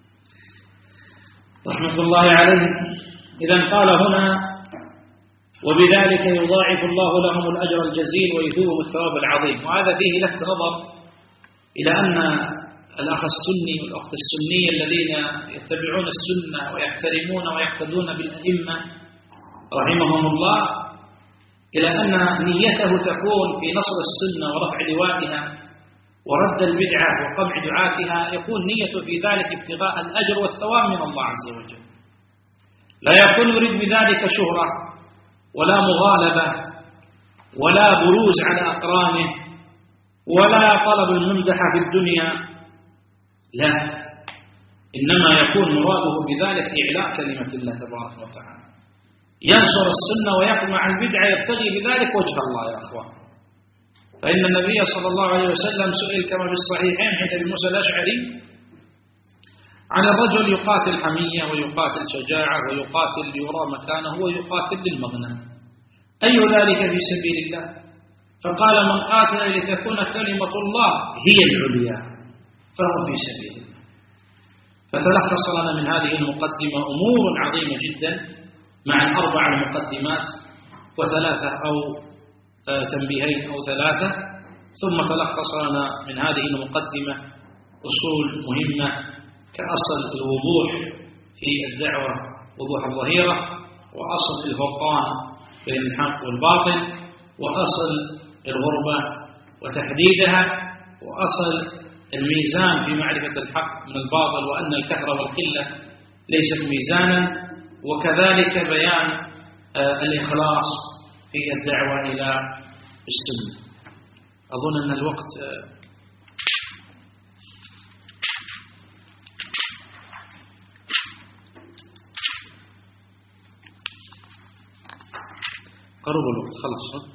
رحمة الله عليه. إذن قال هنا: وبذلك يضاعف الله لهم الأجر الجزيل ويثوبهم الثواب العظيم. وهذا فيه لفت نظر إلى أن الأخ السني والأخت السنية الذين يتبعون السنة ويحترمون ويقتدون بالأئمة رحمهم الله، إلى أن نيته تكون في نصر السنة ورفع لوائها ورد البدعة وقمع دعاتها، يكون نيته في ذلك ابتغاء الأجر والثواب من الله عز وجل، لا يكون يريد بذلك شهرة ولا مغالبة ولا بروز على أقرانه ولا طلب الممدحة في الدنيا، لا، إنما يكون مراده بذلك إعلاء كلمة الله تبارك وتعالى، ينصر السنة ويقمع البدعة، يبتغي بذلك وجه الله يا أخوان. فإن النبي صلى الله عليه وسلم سئل كما في الصحيحين حين أبي موسى الأشعري عن الرجل يقاتل حمية ويقاتل شجاعة ويقاتل ليرى مكانه ويقاتل للمغنم، أي ذلك في سبيل الله؟ فقال من قاتل لتكون كلمة الله هي العليا فهو في سبيل الله. فتلخص لنا من هذه المقدمة أمور عظيمة جدا مع الأربع المقدمات وثلاثة أو تنبيهين أو ثلاثة، ثم تلخص لنا من هذه المقدمة أصول مهمة كأصل الوضوح في الدعوة وضوح الظهيرة، وأصل الفرقان بين الحق والباطل، وأصل الغربة وتحديدها، وأصل الميزان في معرفة الحق من الباطل، وأن الكثرة والقلة ليست ميزانا، وكذلك بيان الإخلاص في الدعوة إلى السنة. أظن أن الوقت قرب الوقت خلاص.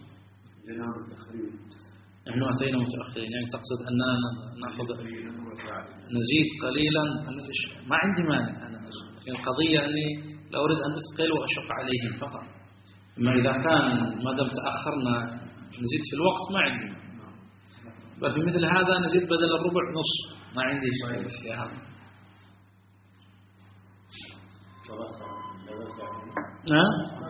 نحن أتينا متأخرين، يعني تقصد أننا نأخذ نزيد قليلا؟ ما عندي مانع أنا، لكن القضية أني لا أريد أن أثقل وأشق عليهم فقط. أما إذا كان ما دام تأخرنا نزيد في الوقت ما عندي، بل في مثل هذا نزيد بدل الربع نص، ما عندي شيء في هذا. نعم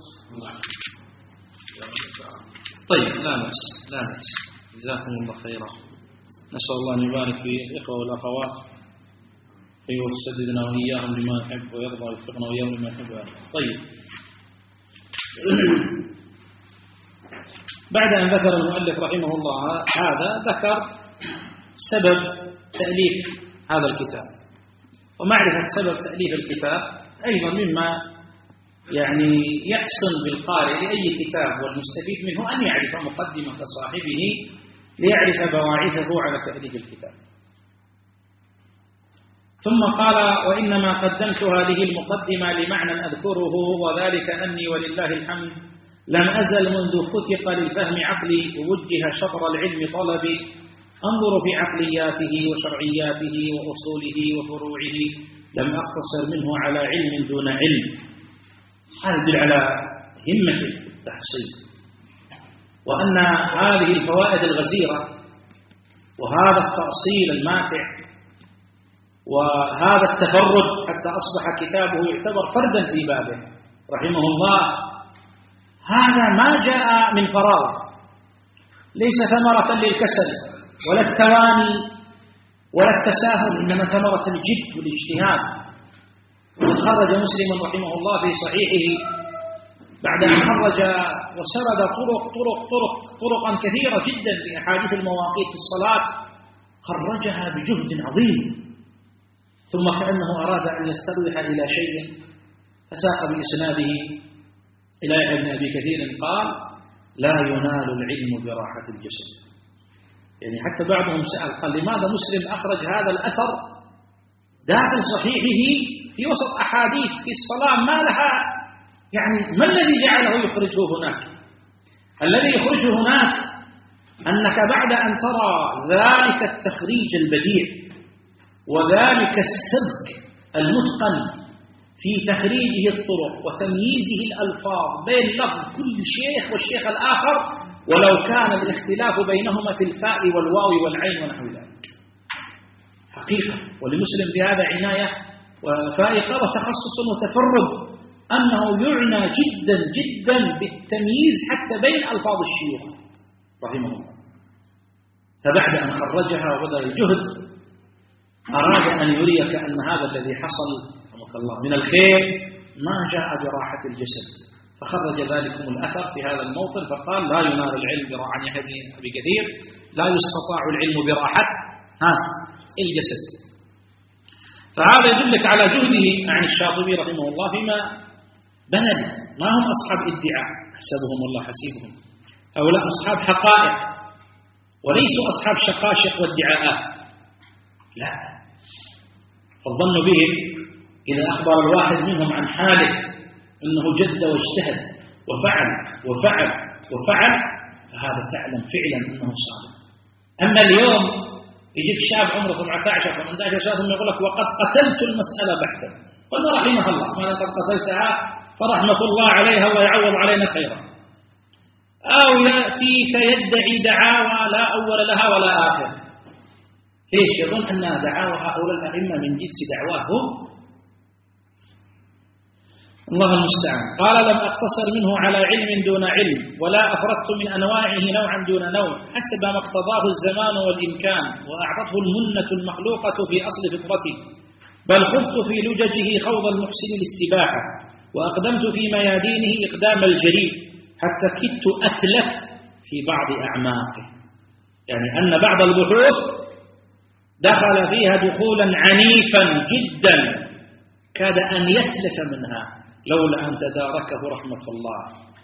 طيب، لا بأس لا بأس، جزاكم الله خيرا. نسأل الله أن يبارك في الإخوة والأخوات ويسددنا وإياهم لما يحب ويرضى ويوفقنا وإياهم لما يحب ويرضى. طيب، بعد أن ذكر المؤلف رحمه الله هذا، ذكر سبب تأليف هذا الكتاب، ومعرفة سبب تأليف الكتاب أيضا مما يعني يحسن بالقارئ لأي كتاب والمستفيد منه أن يعرف مقدمة صاحبه ليعرف بواعثه على تأليف الكتاب. ثم قال: وإنما قدمت هذه المقدمة لمعنى أذكره، وذلك أني ولله الحمد لم أزل منذ فتق للفهم عقلي ووجه شطر العلم طلبي أنظر في عقلياته وشرعياته وأصوله وفروعه، لم أقتصر منه على علم دون علم. هذا يدل على همة التحصيل، وأن هذه الفوائد الغزيرة وهذا التأصيل الماتع وهذا التفرد حتى أصبح كتابه يعتبر فردا في بابه رحمه الله، هذا ما جاء من فراغ، ليس ثمرة للكسل ولا التواني ولا التساهل، إنما ثمرة الجد والاجتهاد. وقد خرج مسلم رحمه الله في صحيحه بعد أن خرج وسرد طرق طرق طرق طرقا كثيرة جدا لأحاديث المواقيت في الصلاة، خرجها بجهد عظيم، ثم كأنه أراد أن يستروح إلى شيء فساق بإسناده إلى يحيى بن أبي كثير قال: لا ينال العلم براحة الجسد. يعني حتى بعضهم سأل قال: لماذا مسلم أخرج هذا الأثر داخل صحيحه في وسط أحاديث في الصلاة ما لها، يعني ما الذي جعله يخرجه هناك؟ الذي يخرجه هناك أنك بعد أن ترى ذلك التخريج البديع وذلك السبك المتقن في تخريجه الطرق وتمييزه الألفاظ بين لفظ كل شيخ والشيخ الآخر، ولو كان الاختلاف بينهما في الفاء والواو والعين ونحو ذلك، حقيقة ولمسلم بهذا عناية وفائقة وتخصص وتفرد، أنه يعنى جدا جدا بالتمييز حتى بين ألفاظ الشيوخ رحمه الله. فبعد أن خرجها وبذل الجهد أراد أن يريك أن هذا الذي حصل رحمك الله من الخير ما جاء براحة الجسد، فخرج ذلكم الأثر في هذا الموطن فقال: لا ينال العلم براحة، عن يحيى بن أبي كثير: لا يستطاع العلم براحة ها الجسد. فهذا يدلك على جهده عن الشاطبي رحمه الله فيما بذل. ما هم أصحاب ادعاء، حسبهم الله حسيبهم، هؤلاء أصحاب حقائق وليسوا أصحاب شقاشق وادعاءات، لا. فالظن بهم إذا أخبر الواحد منهم عن حاله أنه جد واجتهد وفعل وفعل وفعل، فهذا تعلم فعلا أنه صادق. أما اليوم يجيك شاب عمره سبعة عشر ثمانية عشر سنة ثم يقول لك وقد قتلت المسألة بحثا، قل رحمه الله، ما قد قتلتها فرحمة الله عليها، الله يعوض علينا خيرا. أو يأتيك يدعي دعاوى لا أول لها ولا آخر. ليش؟ يظن أن دعاوى هؤلاء الأئمة من جنس دعواهم. الله المستعان. قال لم أقتصر منه على علم دون علم، ولا أفردت من أنواعه نوعا دون نوع، حسب ما اقتضاه الزمان والإمكان، وأعطته المنة المخلوقة في أصل فطرته، بل خفت في لججه خوض المحسن للسباحة، وأقدمت في ميادينه إقدام الجريء، حتى كدت أتلف في بعض أعماقه. يعني أن بعض البحوث دخل فيها دخولا عنيفا جدا، كاد أن يتلف منها لولا أن تداركه رحمة الله.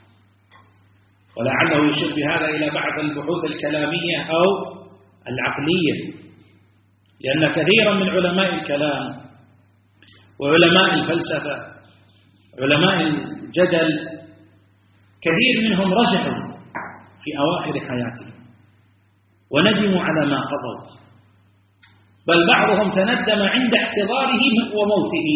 ولعله يشير بهذا إلى بعض البحوث الكلامية أو العقلية، لأن كثيرا من علماء الكلام وعلماء الفلسفة علماء الجدل كثير منهم رجعوا في أواخر حياتهم وندموا على ما قضوا، بل بعضهم تندم عند احتضاره وموته،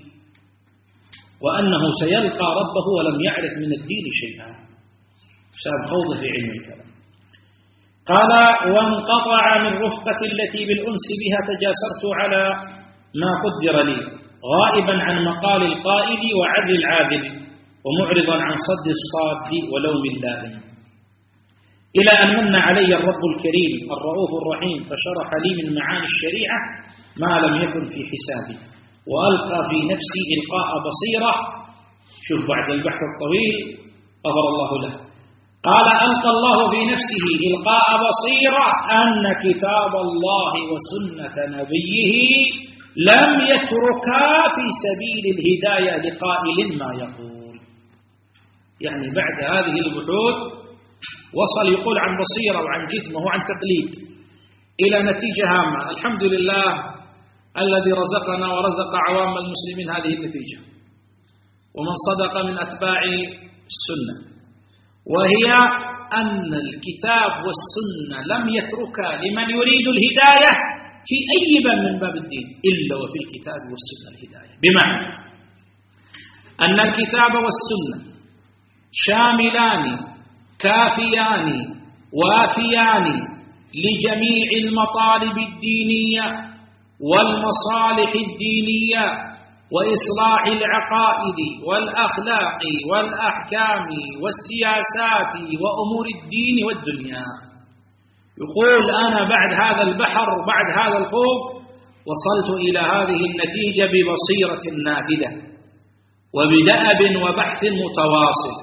وأنه سيلقى ربه ولم يعرف من الدين شيئا بسبب خوضه في علم الكلام. قال وانقطع من رفقة التي بالأنس بها تجاسرت على ما قدر لي، غائبا عن مقال القائل وعدل العادل، ومعرضا عن صد الصاد ولوم اللائم، إلى أن من علي الرب الكريم الرؤوف الرحيم فشرح لي من معاني الشريعة ما لم يكن في حسابي، وألقى في نفسي إلقاء بصيرة. شوف بعد البحث الطويل غفر الله له، قال ألقى الله في نفسه إلقاء بصيرة أن كتاب الله وسنة نبيه لم يتركا في سبيل الهداية لقائل ما يقول. يعني بعد هذه البحوث وصل يقول عن بصيرة وعن جثمة وعن تقليد إلى نتيجة هامة. الحمد لله الذي رزقنا ورزق عوام المسلمين هذه النتيجة، ومن صدق من أتباع السنة، وهي أن الكتاب والسنة لم يتركا لمن يريد الهداية في أي باب من باب الدين إلا وفي الكتاب والسنة الهداية، بمعنى أن الكتاب والسنة شاملان كافيان وافيان لجميع المطالب الدينية والمصالح الدينية وإصلاح العقائد والأخلاق والأحكام والسياسات وأمور الدين والدنيا. يقول أنا بعد هذا البحر بعد هذا الخوض وصلت إلى هذه النتيجة ببصيرة نافذة وبدأب وبحث متواصل.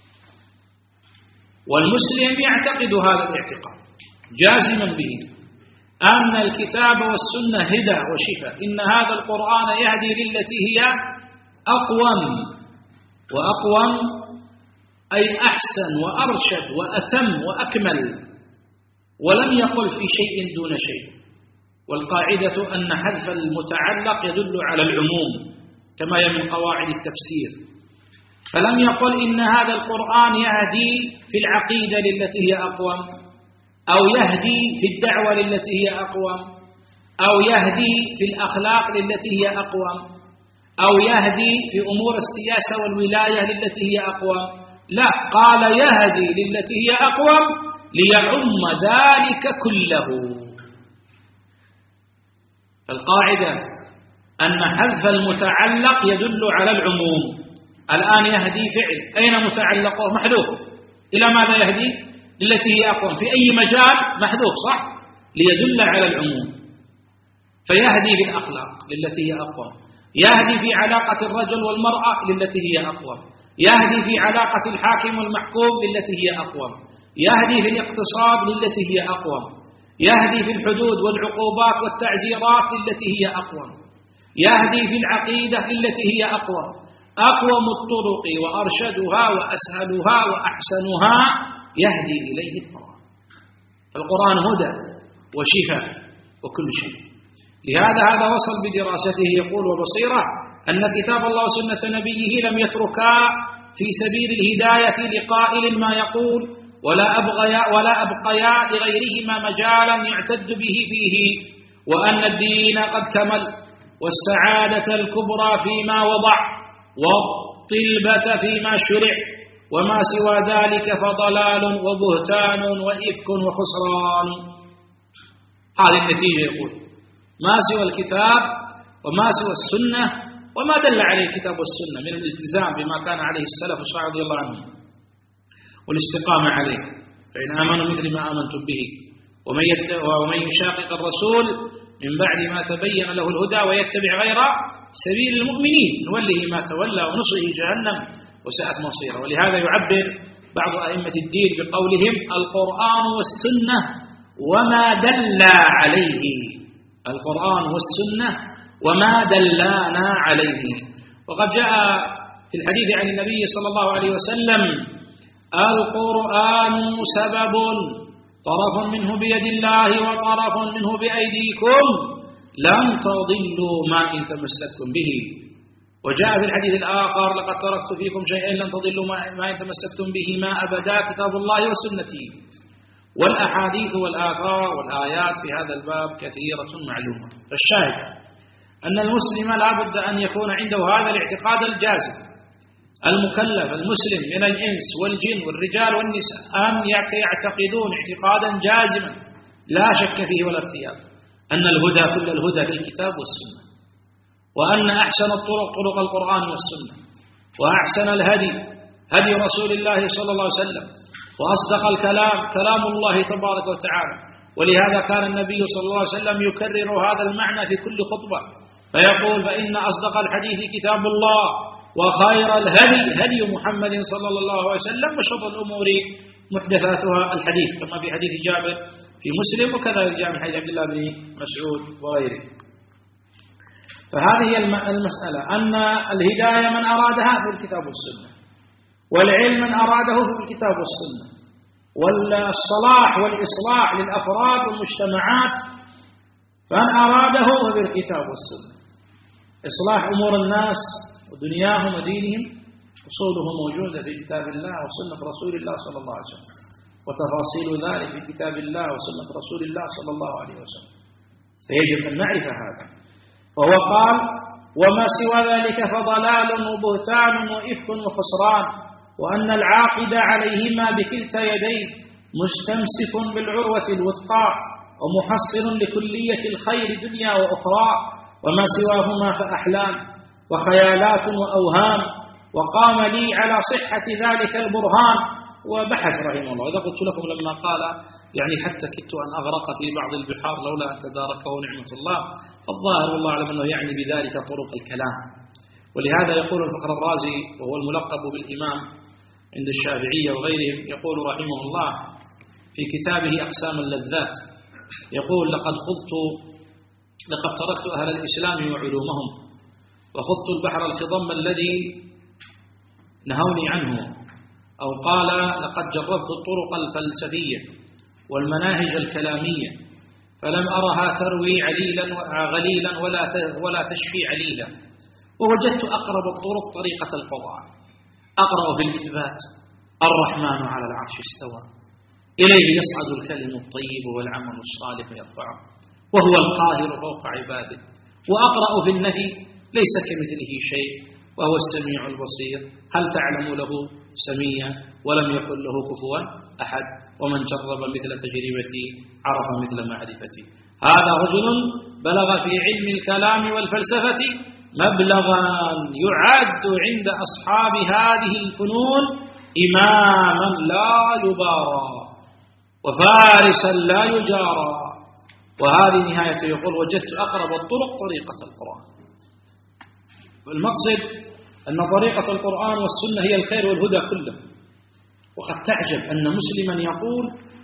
والمسلم يعتقد هذا الاعتقاد جازما به أن الكتاب والسنة هدى وشفاء، إن هذا القرآن يهدي للتي هي أقوم، وأقوم أي أحسن وأرشد وأتم وأكمل، ولم يقل في شيء دون شيء. والقاعدة أن حذف المتعلق يدل على العموم كما هي من قواعد التفسير، فلم يقل إن هذا القرآن يهدي في العقيدة للتي هي أقوم، أو يهدي في الدعوة للتي هي أقوم، أو يهدي في الأخلاق للتي هي أقوم، أو يهدي في أمور السياسة والولاية للتي هي أقوم. لا، قال يهدي للتي هي أقوم ليعم ذلك كله. القاعدة أن حذف المتعلق يدل على العموم. الآن يهدي فعل، أين متعلقه؟ محذوف. إلى ماذا يهدي؟ للتي هي أقوم. في أي مجال؟ محذوف، صح؟ ليدل على العموم. فيهدي في الأخلاق للتي هي أقوم، يهدي في علاقة الرجل والمرأة للتي هي أقوم، يهدي في علاقة الحاكم والمحكوم للتي هي أقوم، يهدي في الاقتصاد للتي هي أقوم، يهدي في الحدود والعقوبات والتعزيرات للتي هي أقوم، يهدي في العقيدة للتي هي أقوم. أقوم الطرق وأرشدها وأسهلها وأحسنها يهدي إليه القرآن. القرآن هدى وشفاء وكل شيء. لهذا هذا وصل بدراسته يقول وبصيرة أن كتاب الله وسنة نبيه لم يتركا في سبيل الهداية لقائل ما يقول ولا أبغيا ولا أبقيا لغيرهما مجالا يعتد به فيه، وأن الدين قد كمل والسعادة الكبرى فيما وضع والطلبة فيما شرع، وما سوى ذلك فضلال وبهتان وإفك وخسران. هذه النتيجة يقول ما سوى الكتاب وما سوى السنة وما دل عليه الكتاب والسنة من الالتزام بما كان عليه السلف الصالح رضي الله عنهم والاستقامة عليه، فإن آمنوا مثل ما آمنتم به ومن, يت... ومن يشاقق الرسول من بعد ما تبين له الهدى ويتبع غير سبيل المؤمنين نوله ما تولى ونصره جهنم وساءت مصيره. ولهذا يعبر بعض أئمة الدين بقولهم القرآن والسنة وما دل عليه، القرآن والسنة وما دلانا عليه. وقد جاء في الحديث عن النبي صلى الله عليه وسلم القرآن سبب طرف منه بيد الله وطرف منه بأيديكم لن تضلوا ما إن تمسكتم به. وجاء في الحديث الآخر لقد تركت فيكم شيئين لن تضلوا ما إن تمسكتم به ما أبدا كتاب الله وسنتي. والأحاديث والآثار والآيات في هذا الباب كثيرة معلومة. فالشاهد أن المسلم لا بد أن يكون عنده هذا الاعتقاد الجازم، المكلف المسلم من الإنس والجن والرجال والنساء أن يعتقدون اعتقادا جازما لا شك فيه ولا ارتياب أن الهدى كل الهدى في الكتاب والسنة، وأن أحسن الطرق طرق القرآن والسنة، وأحسن الهدي هدي رسول الله صلى الله عليه وسلم، وأصدق الكلام كلام الله تبارك وتعالى. ولهذا كان النبي صلى الله عليه وسلم يكرر هذا المعنى في كل خطبة فيقول فإن أصدق الحديث كتاب الله وخير الهدي هدي محمد صلى الله عليه وسلم وشر الأمور محدثاتها الحديث، كما في حديث جابر في مسلم وكذلك جاء من حديث عبد الله بن مسعود وغيره. فهذه المسألة أن الهداية من أرادها في الكتاب والسنة، والعلم من أراده في الكتاب والسنة، والصلاح والإصلاح للأفراد والمجتمعات فمن أراده في الكتاب والسنة. إصلاح أمور الناس ودنياهم ودينهم أصوله موجودة في كتاب الله وسنة رسول الله صلى الله عليه وسلم، وتفاصيل ذلك في كتاب الله وسنة رسول الله صلى الله عليه وسلم، فيجب أن نعرف هذا. وهو قال وما سوى ذلك فضلال وبهتان وإفك وخسران، وأن العاقد عليهما بكلتا يديه مستمسك بالعروة الوثقى ومحصل لكلية الخير دنيا وأخرى، وما سواهما فأحلام وخيالات وأوهام. وقام لي على صحة ذلك البرهان وبحث رحمه الله. إذا قلت لكم لما قال يعني حتى كدت أن أغرق في بعض البحار لولا أن تداركه نعمة الله، فالظاهر والله أعلم أنه يعني بذلك طرق الكلام. ولهذا يقول الفخر الرازي وهو الملقب بالإمام عند الشافعية وغيرهم يقول رحمه الله في كتابه أقسام اللذات يقول لقد خضت لقد تركت أهل الإسلام وعلومهم وخضت البحر الخضم الذي نهوني عنه، أو قال لقد جربت الطرق الفلسفية والمناهج الكلامية فلم أرها تروي عليلا غليلا ولا ولا تشفي عليلا، ووجدت أقرب الطرق طريقة القرآن. أقرأ في الإثبات الرحمن على العرش استوى إليه يصعد الكلم الطيب والعمل الصالح يرفعه وهو القاهر فوق عباده. وأقرأ في النفي ليس كمثله شيء وهو السميع البصير هل تعلم له سميا ولم يكن له كفوا أحد ومن جرب مثل تجربتي عرف مثل معرفتي. هذا رجل بلغ في علم الكلام والفلسفة مبلغا يعد عند أصحاب هذه الفنون إماما لا يبارى وفارسا لا يجارى. وهذه نهاية يقول وجدت أقرب الطرق طريقة القرآن. والمقصد أن طريقة القرآن والسنة هي الخير والهدى كله. وقد تعجب أن مسلما يقول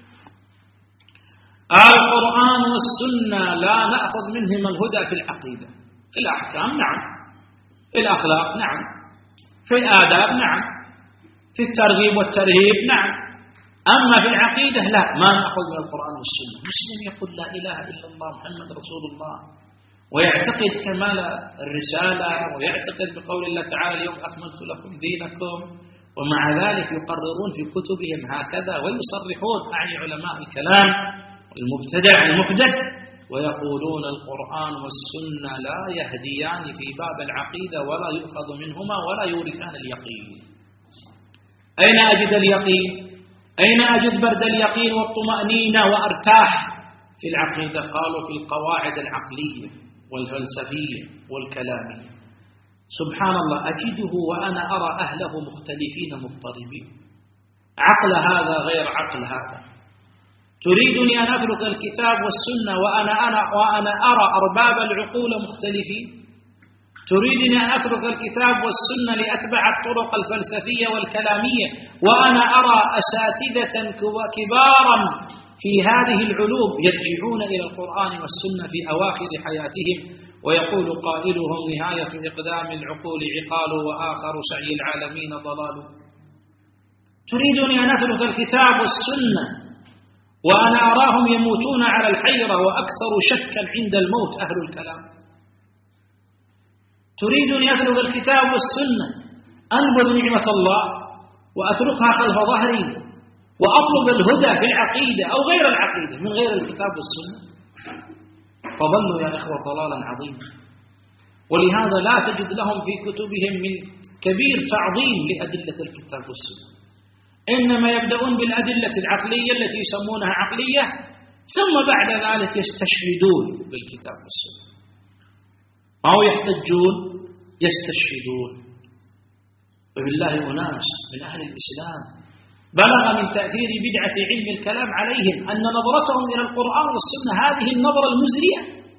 القرآن والسنة لا نأخذ منهما الهدى في العقيدة، في الأحكام نعم، في الأخلاق نعم، في الآداب نعم، في الترغيب والترهيب نعم، أما في العقيدة لا، ما نأخذ من القرآن والسنة. مسلم يقول لا إله إلا الله محمد رسول الله، ويعتقد كمال الرسالة، ويعتقد بقول الله تعالى اليوم أكملت لكم دينكم، ومع ذلك يقررون في كتبهم هكذا ويصرحون، أعني علماء الكلام المبتدع المحدث، ويقولون القرآن والسنة لا يهديان في باب العقيدة ولا يؤخذ منهما ولا يورثان اليقين. أين أجد اليقين؟ أين أجد برد اليقين والطمأنينة وأرتاح في العقيدة؟ قالوا في القواعد العقلية والفلسفية والكلامية. سبحان الله، أجده وأنا أرى أهله مختلفين مضطربين، عقل هذا غير عقل هذا. تريدني أن أترك الكتاب والسنة وأنا أنا وأنا أرى أرباب العقول مختلفين؟ تريدني أن أترك الكتاب والسنة لأتبع الطرق الفلسفية والكلامية وأنا أرى أساتذة كبارا في هذه العلوم يرجعون إلى القرآن والسنة في أواخر حياتهم، ويقول قائلهم نهاية إقدام العقول عقال وآخر سعي العالمين ضلال. تريدني أن أترك الكتاب والسنة وأنا أراهم يموتون على الحيرة وأكثر شكا عند الموت أهل الكلام. تريدني أن أترك الكتاب والسنة أنبذ نعمة الله وأتركها خلف ظهري وأطلب الهدى في العقيدة أو غير العقيدة من غير الكتاب والسنة؟ فظلوا يا إخوة ضلالا عظيما. ولهذا لا تجد لهم في كتبهم من كبير تعظيم لأدلة الكتاب والسنة، إنما يبدأون بالأدلة العقلية التي يسمونها عقلية، ثم بعد ذلك يستشهدون بالكتاب والسنة. ما هو يحتجون، يستشهدون. وبالله أناس من أهل الإسلام بلغ من تأثير بدعة علم الكلام عليهم أن نظرتهم إلى القرآن والسنة هذه النظرة المزرية،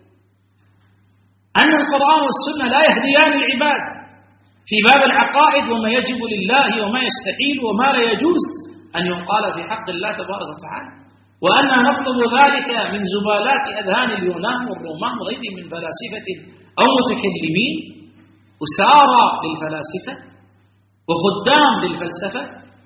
أن القرآن والسنة لا يهديان العباد في باب العقائد وما يجب لله وما يستحيل وما لا يجوز أن يقال في حق الله تبارك وتعالى، وأننا نطلب ذلك من زبالات أذهان اليونان والرومان وغيرهم من فلاسفة أو متكلمين أسارى للفلاسفة وخدام للفلسفة.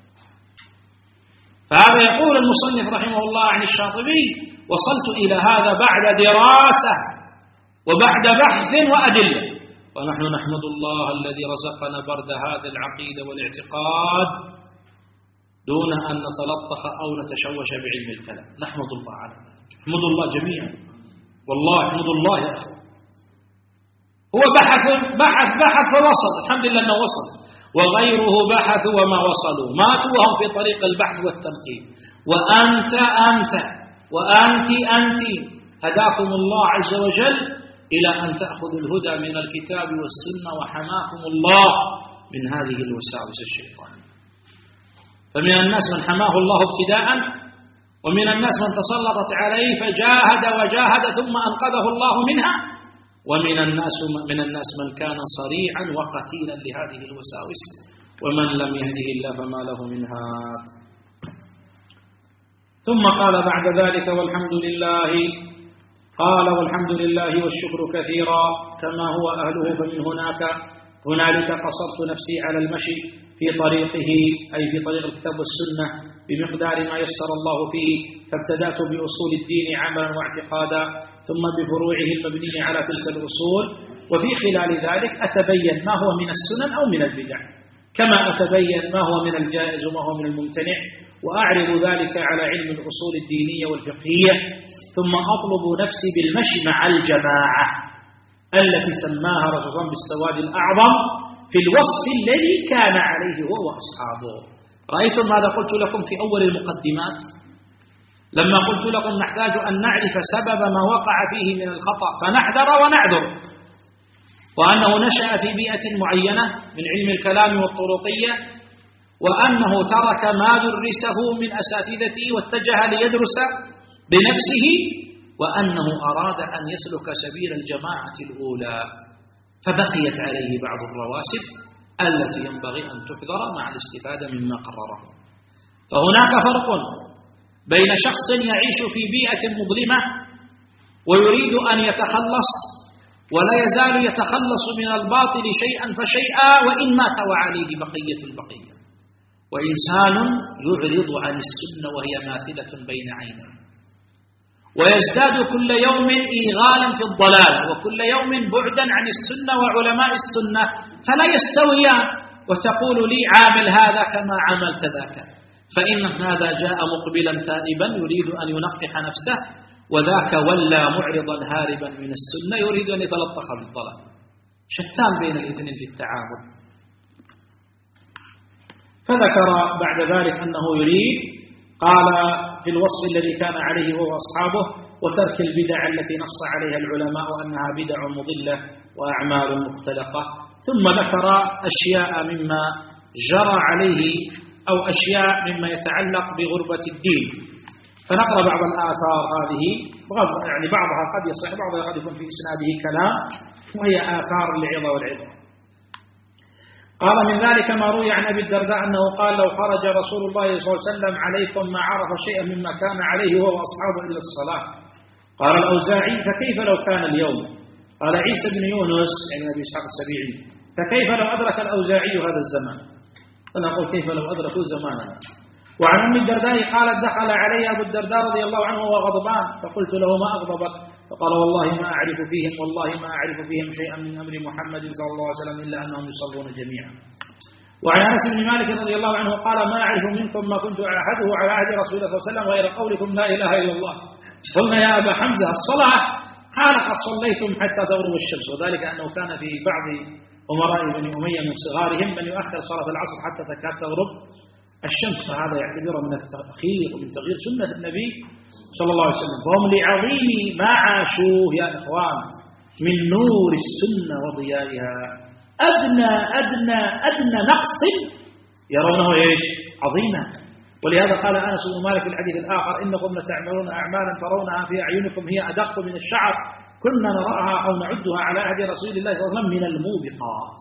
فهذا يقول المصنف رحمه الله عن الشاطبي: وصلت إلى هذا بعد دراسة وبعد بحث وأدلة، ونحن نحمد الله الذي رزقنا برد هذا العقيدة والاعتقاد دون أن نتلطخ أو نتشوش بعلم الكلام. نحمد الله على ذلك، نحمد الله جميعا، والله نحمد الله يا أخي. هو بحث بحث بحث فوصل، الحمد لله أنه وصل، وغيره بحثوا وما وصلوا، ماتوا وهم في طريق البحث والتنقيب. وأنت أنت وأنت أنت هداكم الله عز وجل إلى أن تأخذوا الهدى من الكتاب والسنة، وحماكم الله من هذه الوساوس الشيطانية. فمن الناس من حماه الله ابتداء، ومن الناس من تسلطت عليه فجاهد وجاهد ثم أنقذه الله منها، ومن الناس من الناس من كان صريعا وقتيلا لهذه الوساوس، ومن لم يهده الله فما له من هاد. ثم قال بعد ذلك: والحمد لله. قال: والحمد لله والشكر كثيرا كما هو أهله، فمن هناك هنالك قصرت نفسي على المشي في طريقه، أي في طريق الكتاب والسنة، بمقدار ما يسر الله فيه، فابتدأت بأصول الدين عملا واعتقادا، ثم بفروعه المبنية على تلك الأصول، وفي خلال ذلك أتبين ما هو من السنن أو من البدع، كما أتبين ما هو من الجائز وما هو من الممتنع، وأعرض ذلك على علم الأصول الدينية والفقهية، ثم أطلب نفسي بالمشي مع الجماعة التي سماها رجل بالسواد الأعظم في الوصف الذي كان عليه هو وأصحابه. رأيتم ماذا قلت لكم في أول المقدمات لما قلت لكم نحتاج أن نعرف سبب ما وقع فيه من الخطأ فنحذر ونعذر، وأنه نشأ في بيئة معينة من علم الكلام والطرقية، وأنه ترك ما درسه من أساتذته واتجه ليدرس بنفسه، وأنه أراد أن يسلك سبيل الجماعة الأولى، فبقيت عليه بعض الرواسب التي ينبغي أن تحذر مع الاستفادة مما قرره. فهناك فرق بين شخص يعيش في بيئة مظلمة ويريد أن يتخلص ولا يزال يتخلص من الباطل شيئا فشيئا وإن مات وعليه بقية البقية، وإنسان يعرض عن السنة وهي ماثلة بين عينيه، ويزداد كل يوم إيغالا في الضلال وكل يوم بعدا عن السنة وعلماء السنة، فلا يستويان. وتقول لي عامل هذا كما عملت ذاك، فإن هذا جاء مقبلا تائبا يريد أن ينقح نفسه، وذاك ولى معرضا هاربا من السنة يريد أن يتلطخ بالضلال. شتان بين الاثنين في التعامل. فذكر بعد ذلك أنه يريد، قال في الوصف الذي كان عليه هو أصحابه وترك البدع التي نص عليها العلماء أنها بدع مضلة وأعمال مختلقة. ثم ذكر أشياء مما جرى عليه أو أشياء مما يتعلق بغربة الدين. فنقرأ بعض الآثار هذه، يعني بعضها قد يصح بعضها قد يكون في إسناده كلام، وهي آثار العظة والعظة. قال من ذلك ما روي عن أبي الدرداء أنه قال لو خرج رسول الله صلى الله عليه وسلم عليكم ما عرف شيئا مما كان عليه هو وأصحابه إلا الصلاة. قال الأوزاعي فكيف لو كان اليوم؟ قال عيسى بن يونس يعني أبي إسحاق السبيعي فكيف لو أدرك الأوزاعي هذا الزمان؟ فنقول كيف لو أدركوا زماننا. وعن أم الدرداء قالت دخل علي أبو الدرداء رضي الله عنه وهو غضبان فقلت له ما أغضبك؟ فقال والله ما أعرف فيهم والله ما أعرف فيهم شيئا من أمر محمد صلى الله عليه وسلم إلا أنهم يصلون جميعا. وعن أنس بن مالك رضي الله عنه قال ما أعرف منكم ما كنت أعهده على عهد رسول الله صلى الله عليه وسلم غير قولكم لا إله إلا الله. قلنا يا أبا حمزة الصلاة؟ قال قد صليتم حتى تغرب الشمس، وذلك أنه كان في بعض أمراء بني أمية من صغارهم من يؤخر صلاة العصر حتى تكاد تغرب الشمس، فهذا يعتبره من التأخير ومن تغيير سنة النبي صلى الله عليه وسلم. فهم لعظيم ما عاشوه يا إخوان من نور السنة وضيائها أدنى أدنى أدنى نقص يرونه إيش عظيما. ولهذا قال أنس بن مالك في الحديث الآخر إنكم لتعملون أعمالا ترونها في أعينكم هي أدق من الشعر كنا نراها أو نعدها على عهد رسول الله صلى الله عليه وسلم من الموبقات.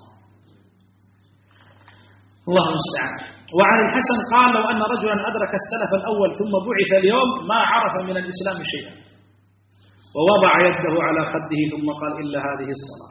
الله المستعان. وعن الحسن قال لو أن رجلا أدرك السلف الأول ثم بعث اليوم ما عرف من الإسلام شيئا، ووضع يده على خده ثم قال إلا هذه الصلاة.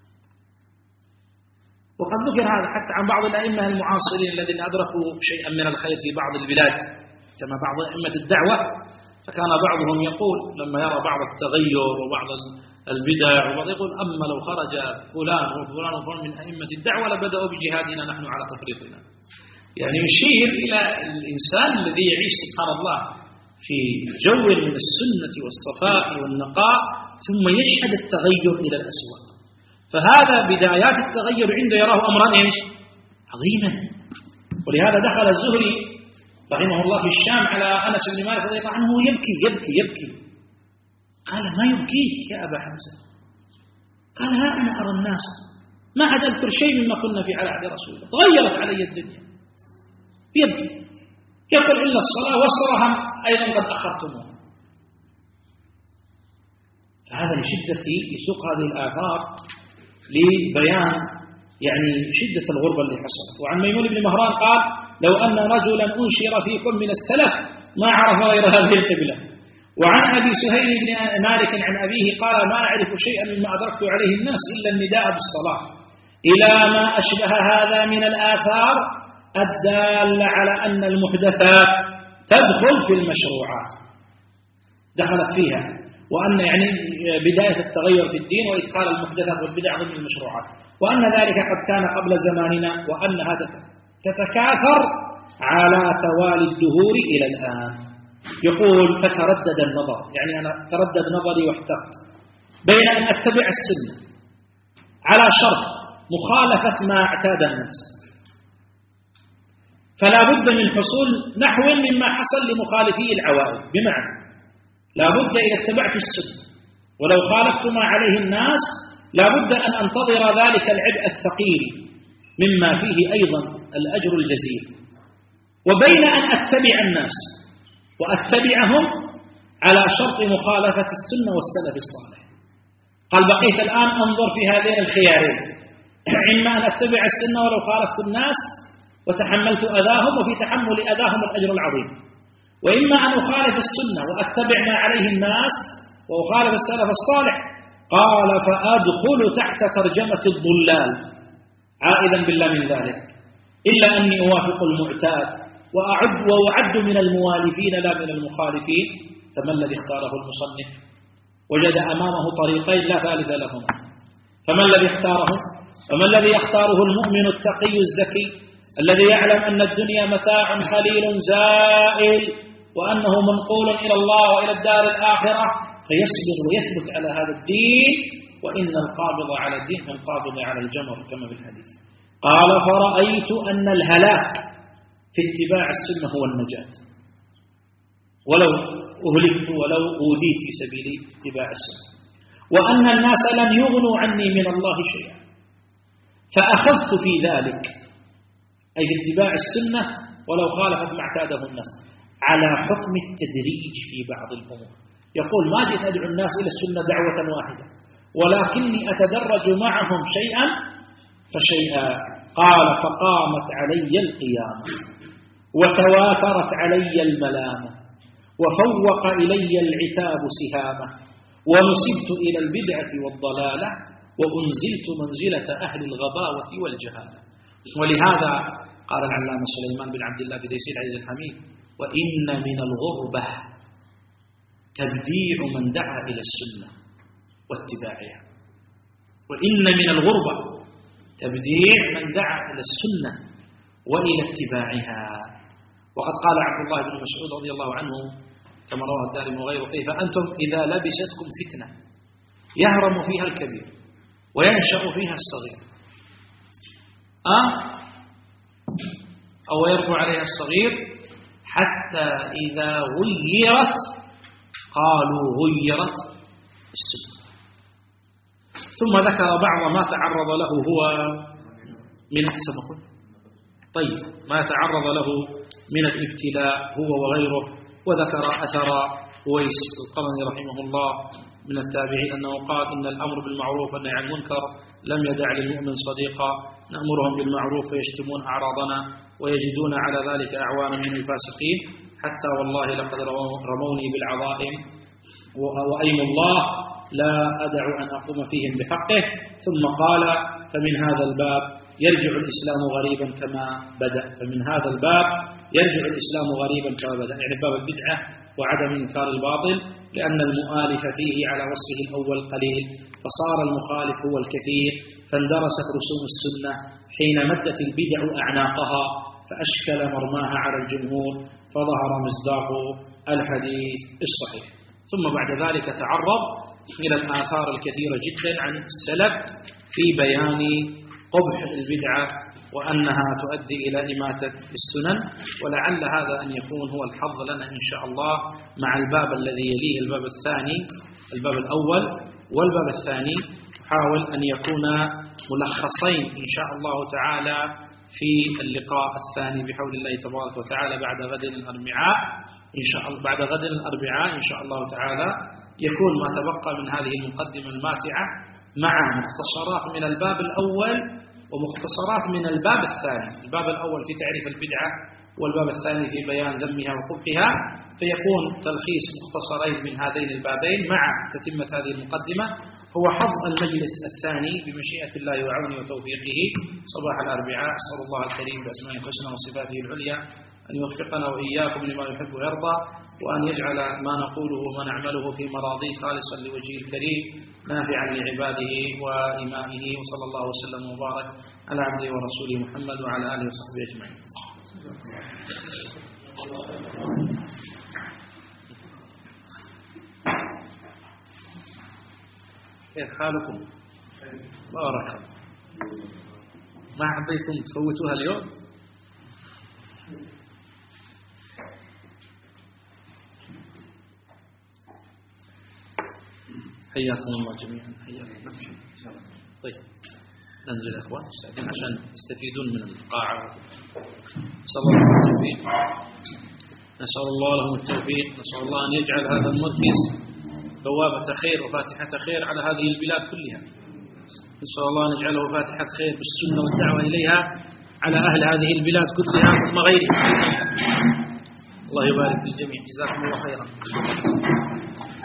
وقد ذكر هذا حتى عن بعض الأئمة المعاصرين الذين أدركوا شيئا من الخير في بعض البلاد كما بعض أئمة الدعوة، فكان بعضهم يقول لما يرى بعض التغير وبعض البدع وبعض يقول أما لو خرج فلان وفلان وفلان من أئمة الدعوة لبدأوا بجهادنا نحن على تفريطنا. يعني يشير إلى الإنسان الذي يعيش سبحان الله في جو من السنة والصفاء والنقاء ثم يشهد التغير إلى الأسوأ، فهذا بدايات التغير عنده يراه أمرا إيش عظيما. ولهذا دخل الزهري رحمه الله في الشام على أنس بن مالك رضي الله عنه يبكي يبكي يبكي قال ما يبكيك يا أبا حمزة؟ قال ها أنا أرى الناس ما عاد أذكر شيء مما كنا في على عهد رسول الله، تغيرت علي الدنيا. يبكي يقول إلا الصلاة والصلاة أيضا قد أخرتموها. فهذا لشدة يسوق هذه الآثار لبيان يعني شدة الغربة اللي حصلت. وعن ميمون بن مهران قال لو أن رجلا أنشر فيكم من السلف ما عرف غير هذه القبلة. وعن أبي سهيل بن مالك عن أبيه قال ما أعرف شيئا مما أدركت عليه الناس إلا النداء بالصلاة إلى ما أشبه هذا من الآثار الدالة على أن المحدثات تدخل في المشروعات دخلت فيها، وأن يعني بداية التغير في الدين وإدخال المحدثات والبدع ضمن المشروعات، وأن ذلك قد كان قبل زماننا وأنها تتكاثر على توالي الدهور إلى الآن. يقول فتردد النظر، يعني أنا تردد نظري واحتقت بين أن أتبع السنة على شرط مخالفة ما اعتاد الناس، فلا بد من حصول نحو مما حصل لمخالفي العوائد، بمعنى لا بد إذا اتبعت السنة ولو خالفت ما عليه الناس لا بد أن أنتظر ذلك العبء الثقيل مما فيه أيضا الأجر الجزيل، وبين أن أتبع الناس وأتبعهم على شرط مخالفة السنة والسلف الصالح. قال بقيت الآن أنظر في هذين الخيارين، إما أن أتبع السنة ولو خالفت الناس وتحملت أذاهم وفي تحمل أذاهم الأجر العظيم، وإما أن أخالف السنة وأتبع ما عليه الناس وأخالف السلف الصالح. قال فأدخل تحت ترجمة الضلال عائدا بالله من ذلك، إلا أني أوافق المعتاد وأعد وأعد من الموالفين لا من المخالفين. فما الذي اختاره المصنف؟ وجد أمامه طريقين لا ثالث لهما، فما الذي اختاره؟ فما الذي يختاره المؤمن التقي الزكي الذي يعلم أن الدنيا متاع خليل زائل وأنه منقول إلى الله وإلى الدار الآخرة، فيصبر ويثبت على هذا الدين، وإن القابض على الدين من قابض على الجمر كما في الحديث. قال فرأيت أن الهلاك في اتباع السنة هو النجاة، ولو أهلكت ولو أوذيت في سبيل اتباع السنة، وأن الناس لن يغنوا عني من الله شيئا، فأخذت في ذلك أي اتباع السنة ولو خالفت ما اعتاده الناس على حكم التدريج في بعض الأمور. يقول ما جئت أدعو الناس إلى السنة دعوة واحدة، ولكني أتدرج معهم شيئا فشيئا. قال فقامت علي القيامة وتواترت علي الملامة وفوق إلي العتاب سهامة، ونسبت إلى البدعة والضلالة وأنزلت منزلة أهل الغباوة والجهالة. ولهذا قال العلامة سليمان بن عبد الله في تيسير عزيز الحميد: وإن من الغربة تبديع من دعا إلى السنة واتباعها. وإن من الغربة تبديع من دعا إلى السنة وإلى اتباعها. وقد قال عبد الله بن مسعود رضي الله عنه كما رواه الدارمي وغيره: كيف أنتم إذا لبستكم فتنة يهرم فيها الكبير وينشأ فيها الصغير أه؟ أو يربو عليها الصغير حتى إذا غيرت قالوا غيرت السنة. ثم ذكر بعض ما تعرض له هو من أحسن قل طيب ما تعرض له من الابتلاء هو وغيره، وذكر أثر ويس القرني رحمه الله من التابعين أنه قال: إن الأمر بالمعروف والنهي عن المنكر لم يدع للمؤمن صديقا، نأمرهم بالمعروف فيشتمون أعراضنا ويجدون على ذلك أعوانا من الفاسقين، حتى والله لقد رموني بالعظائم وأيم الله لا أدع أن أقوم فيهم بحقه. ثم قال: فمن هذا الباب يرجع الإسلام غريبا كما بدأ. فمن هذا الباب يرجع الإسلام غريبا كما بدأ، يعني باب البدعة وعدم إنكار الباطل، لأن المؤالف فيه على وصفه الأول قليل، فصار المخالف هو الكثير، فاندرست رسوم السنة حين مدت البدع أعناقها فأشكل مرماها على الجمهور، فظهر مصداق الحديث الصحيح. ثم بعد ذلك تعرض إلى الآثار الكثيرة جدا عن السلف في بيان قبح البدعة وأنها تؤدي إلى إماتة السنن، ولعل هذا أن يكون هو الحظ لنا إن شاء الله مع الباب الذي يليه الباب الثاني، الباب الأول والباب الثاني، حاول أن يكون ملخصين إن شاء الله تعالى في اللقاء الثاني بحول الله تبارك وتعالى بعد غد الأربعاء إن شاء الله. بعد غد الأربعاء إن شاء الله تعالى يكون ما تبقى من هذه المقدمة الماتعة مع مختصرات من الباب الأول ومختصرات من الباب الثاني. الباب الأول في تعريف البدعة، والباب الثاني في بيان ذمها وقبحها، فيكون تلخيص مختصرين من هذين البابين مع تتمة هذه المقدمة هو حظ المجلس الثاني بمشيئة الله وعونه وتوفيقه صباح الأربعاء. أسأل الله الكريم بأسمائه الحسنى وصفاته العليا أن يوفقنا وإياكم لما يحب ويرضى، وأن يجعل ما نقوله وما نعمله في مراضيه خالصا لوجهه الكريم نافعا لعباده وإمائه، وصلى الله وسلم وبارك على عبده ورسوله محمد وعلى آله وصحبه أجمعين. كيف حالكم؟ بارك الله. ما حبيتم تفوتوها اليوم؟ حياكم الله جميعا. حياكم. طيب ننزل يا اخوان نستأذن عشان يستفيدون من القاعة. نسأل الله لهم التوفيق. نسأل الله لهم التوفيق. نسأل الله أن يجعل هذا المركز بوابة خير وفاتحة خير على هذه البلاد كلها. نسأل الله أن يجعله فاتحة خير بالسنة والدعوة إليها على أهل هذه البلاد كلها ثم غيرها. الله يبارك للجميع. جزاكم الله خيرا.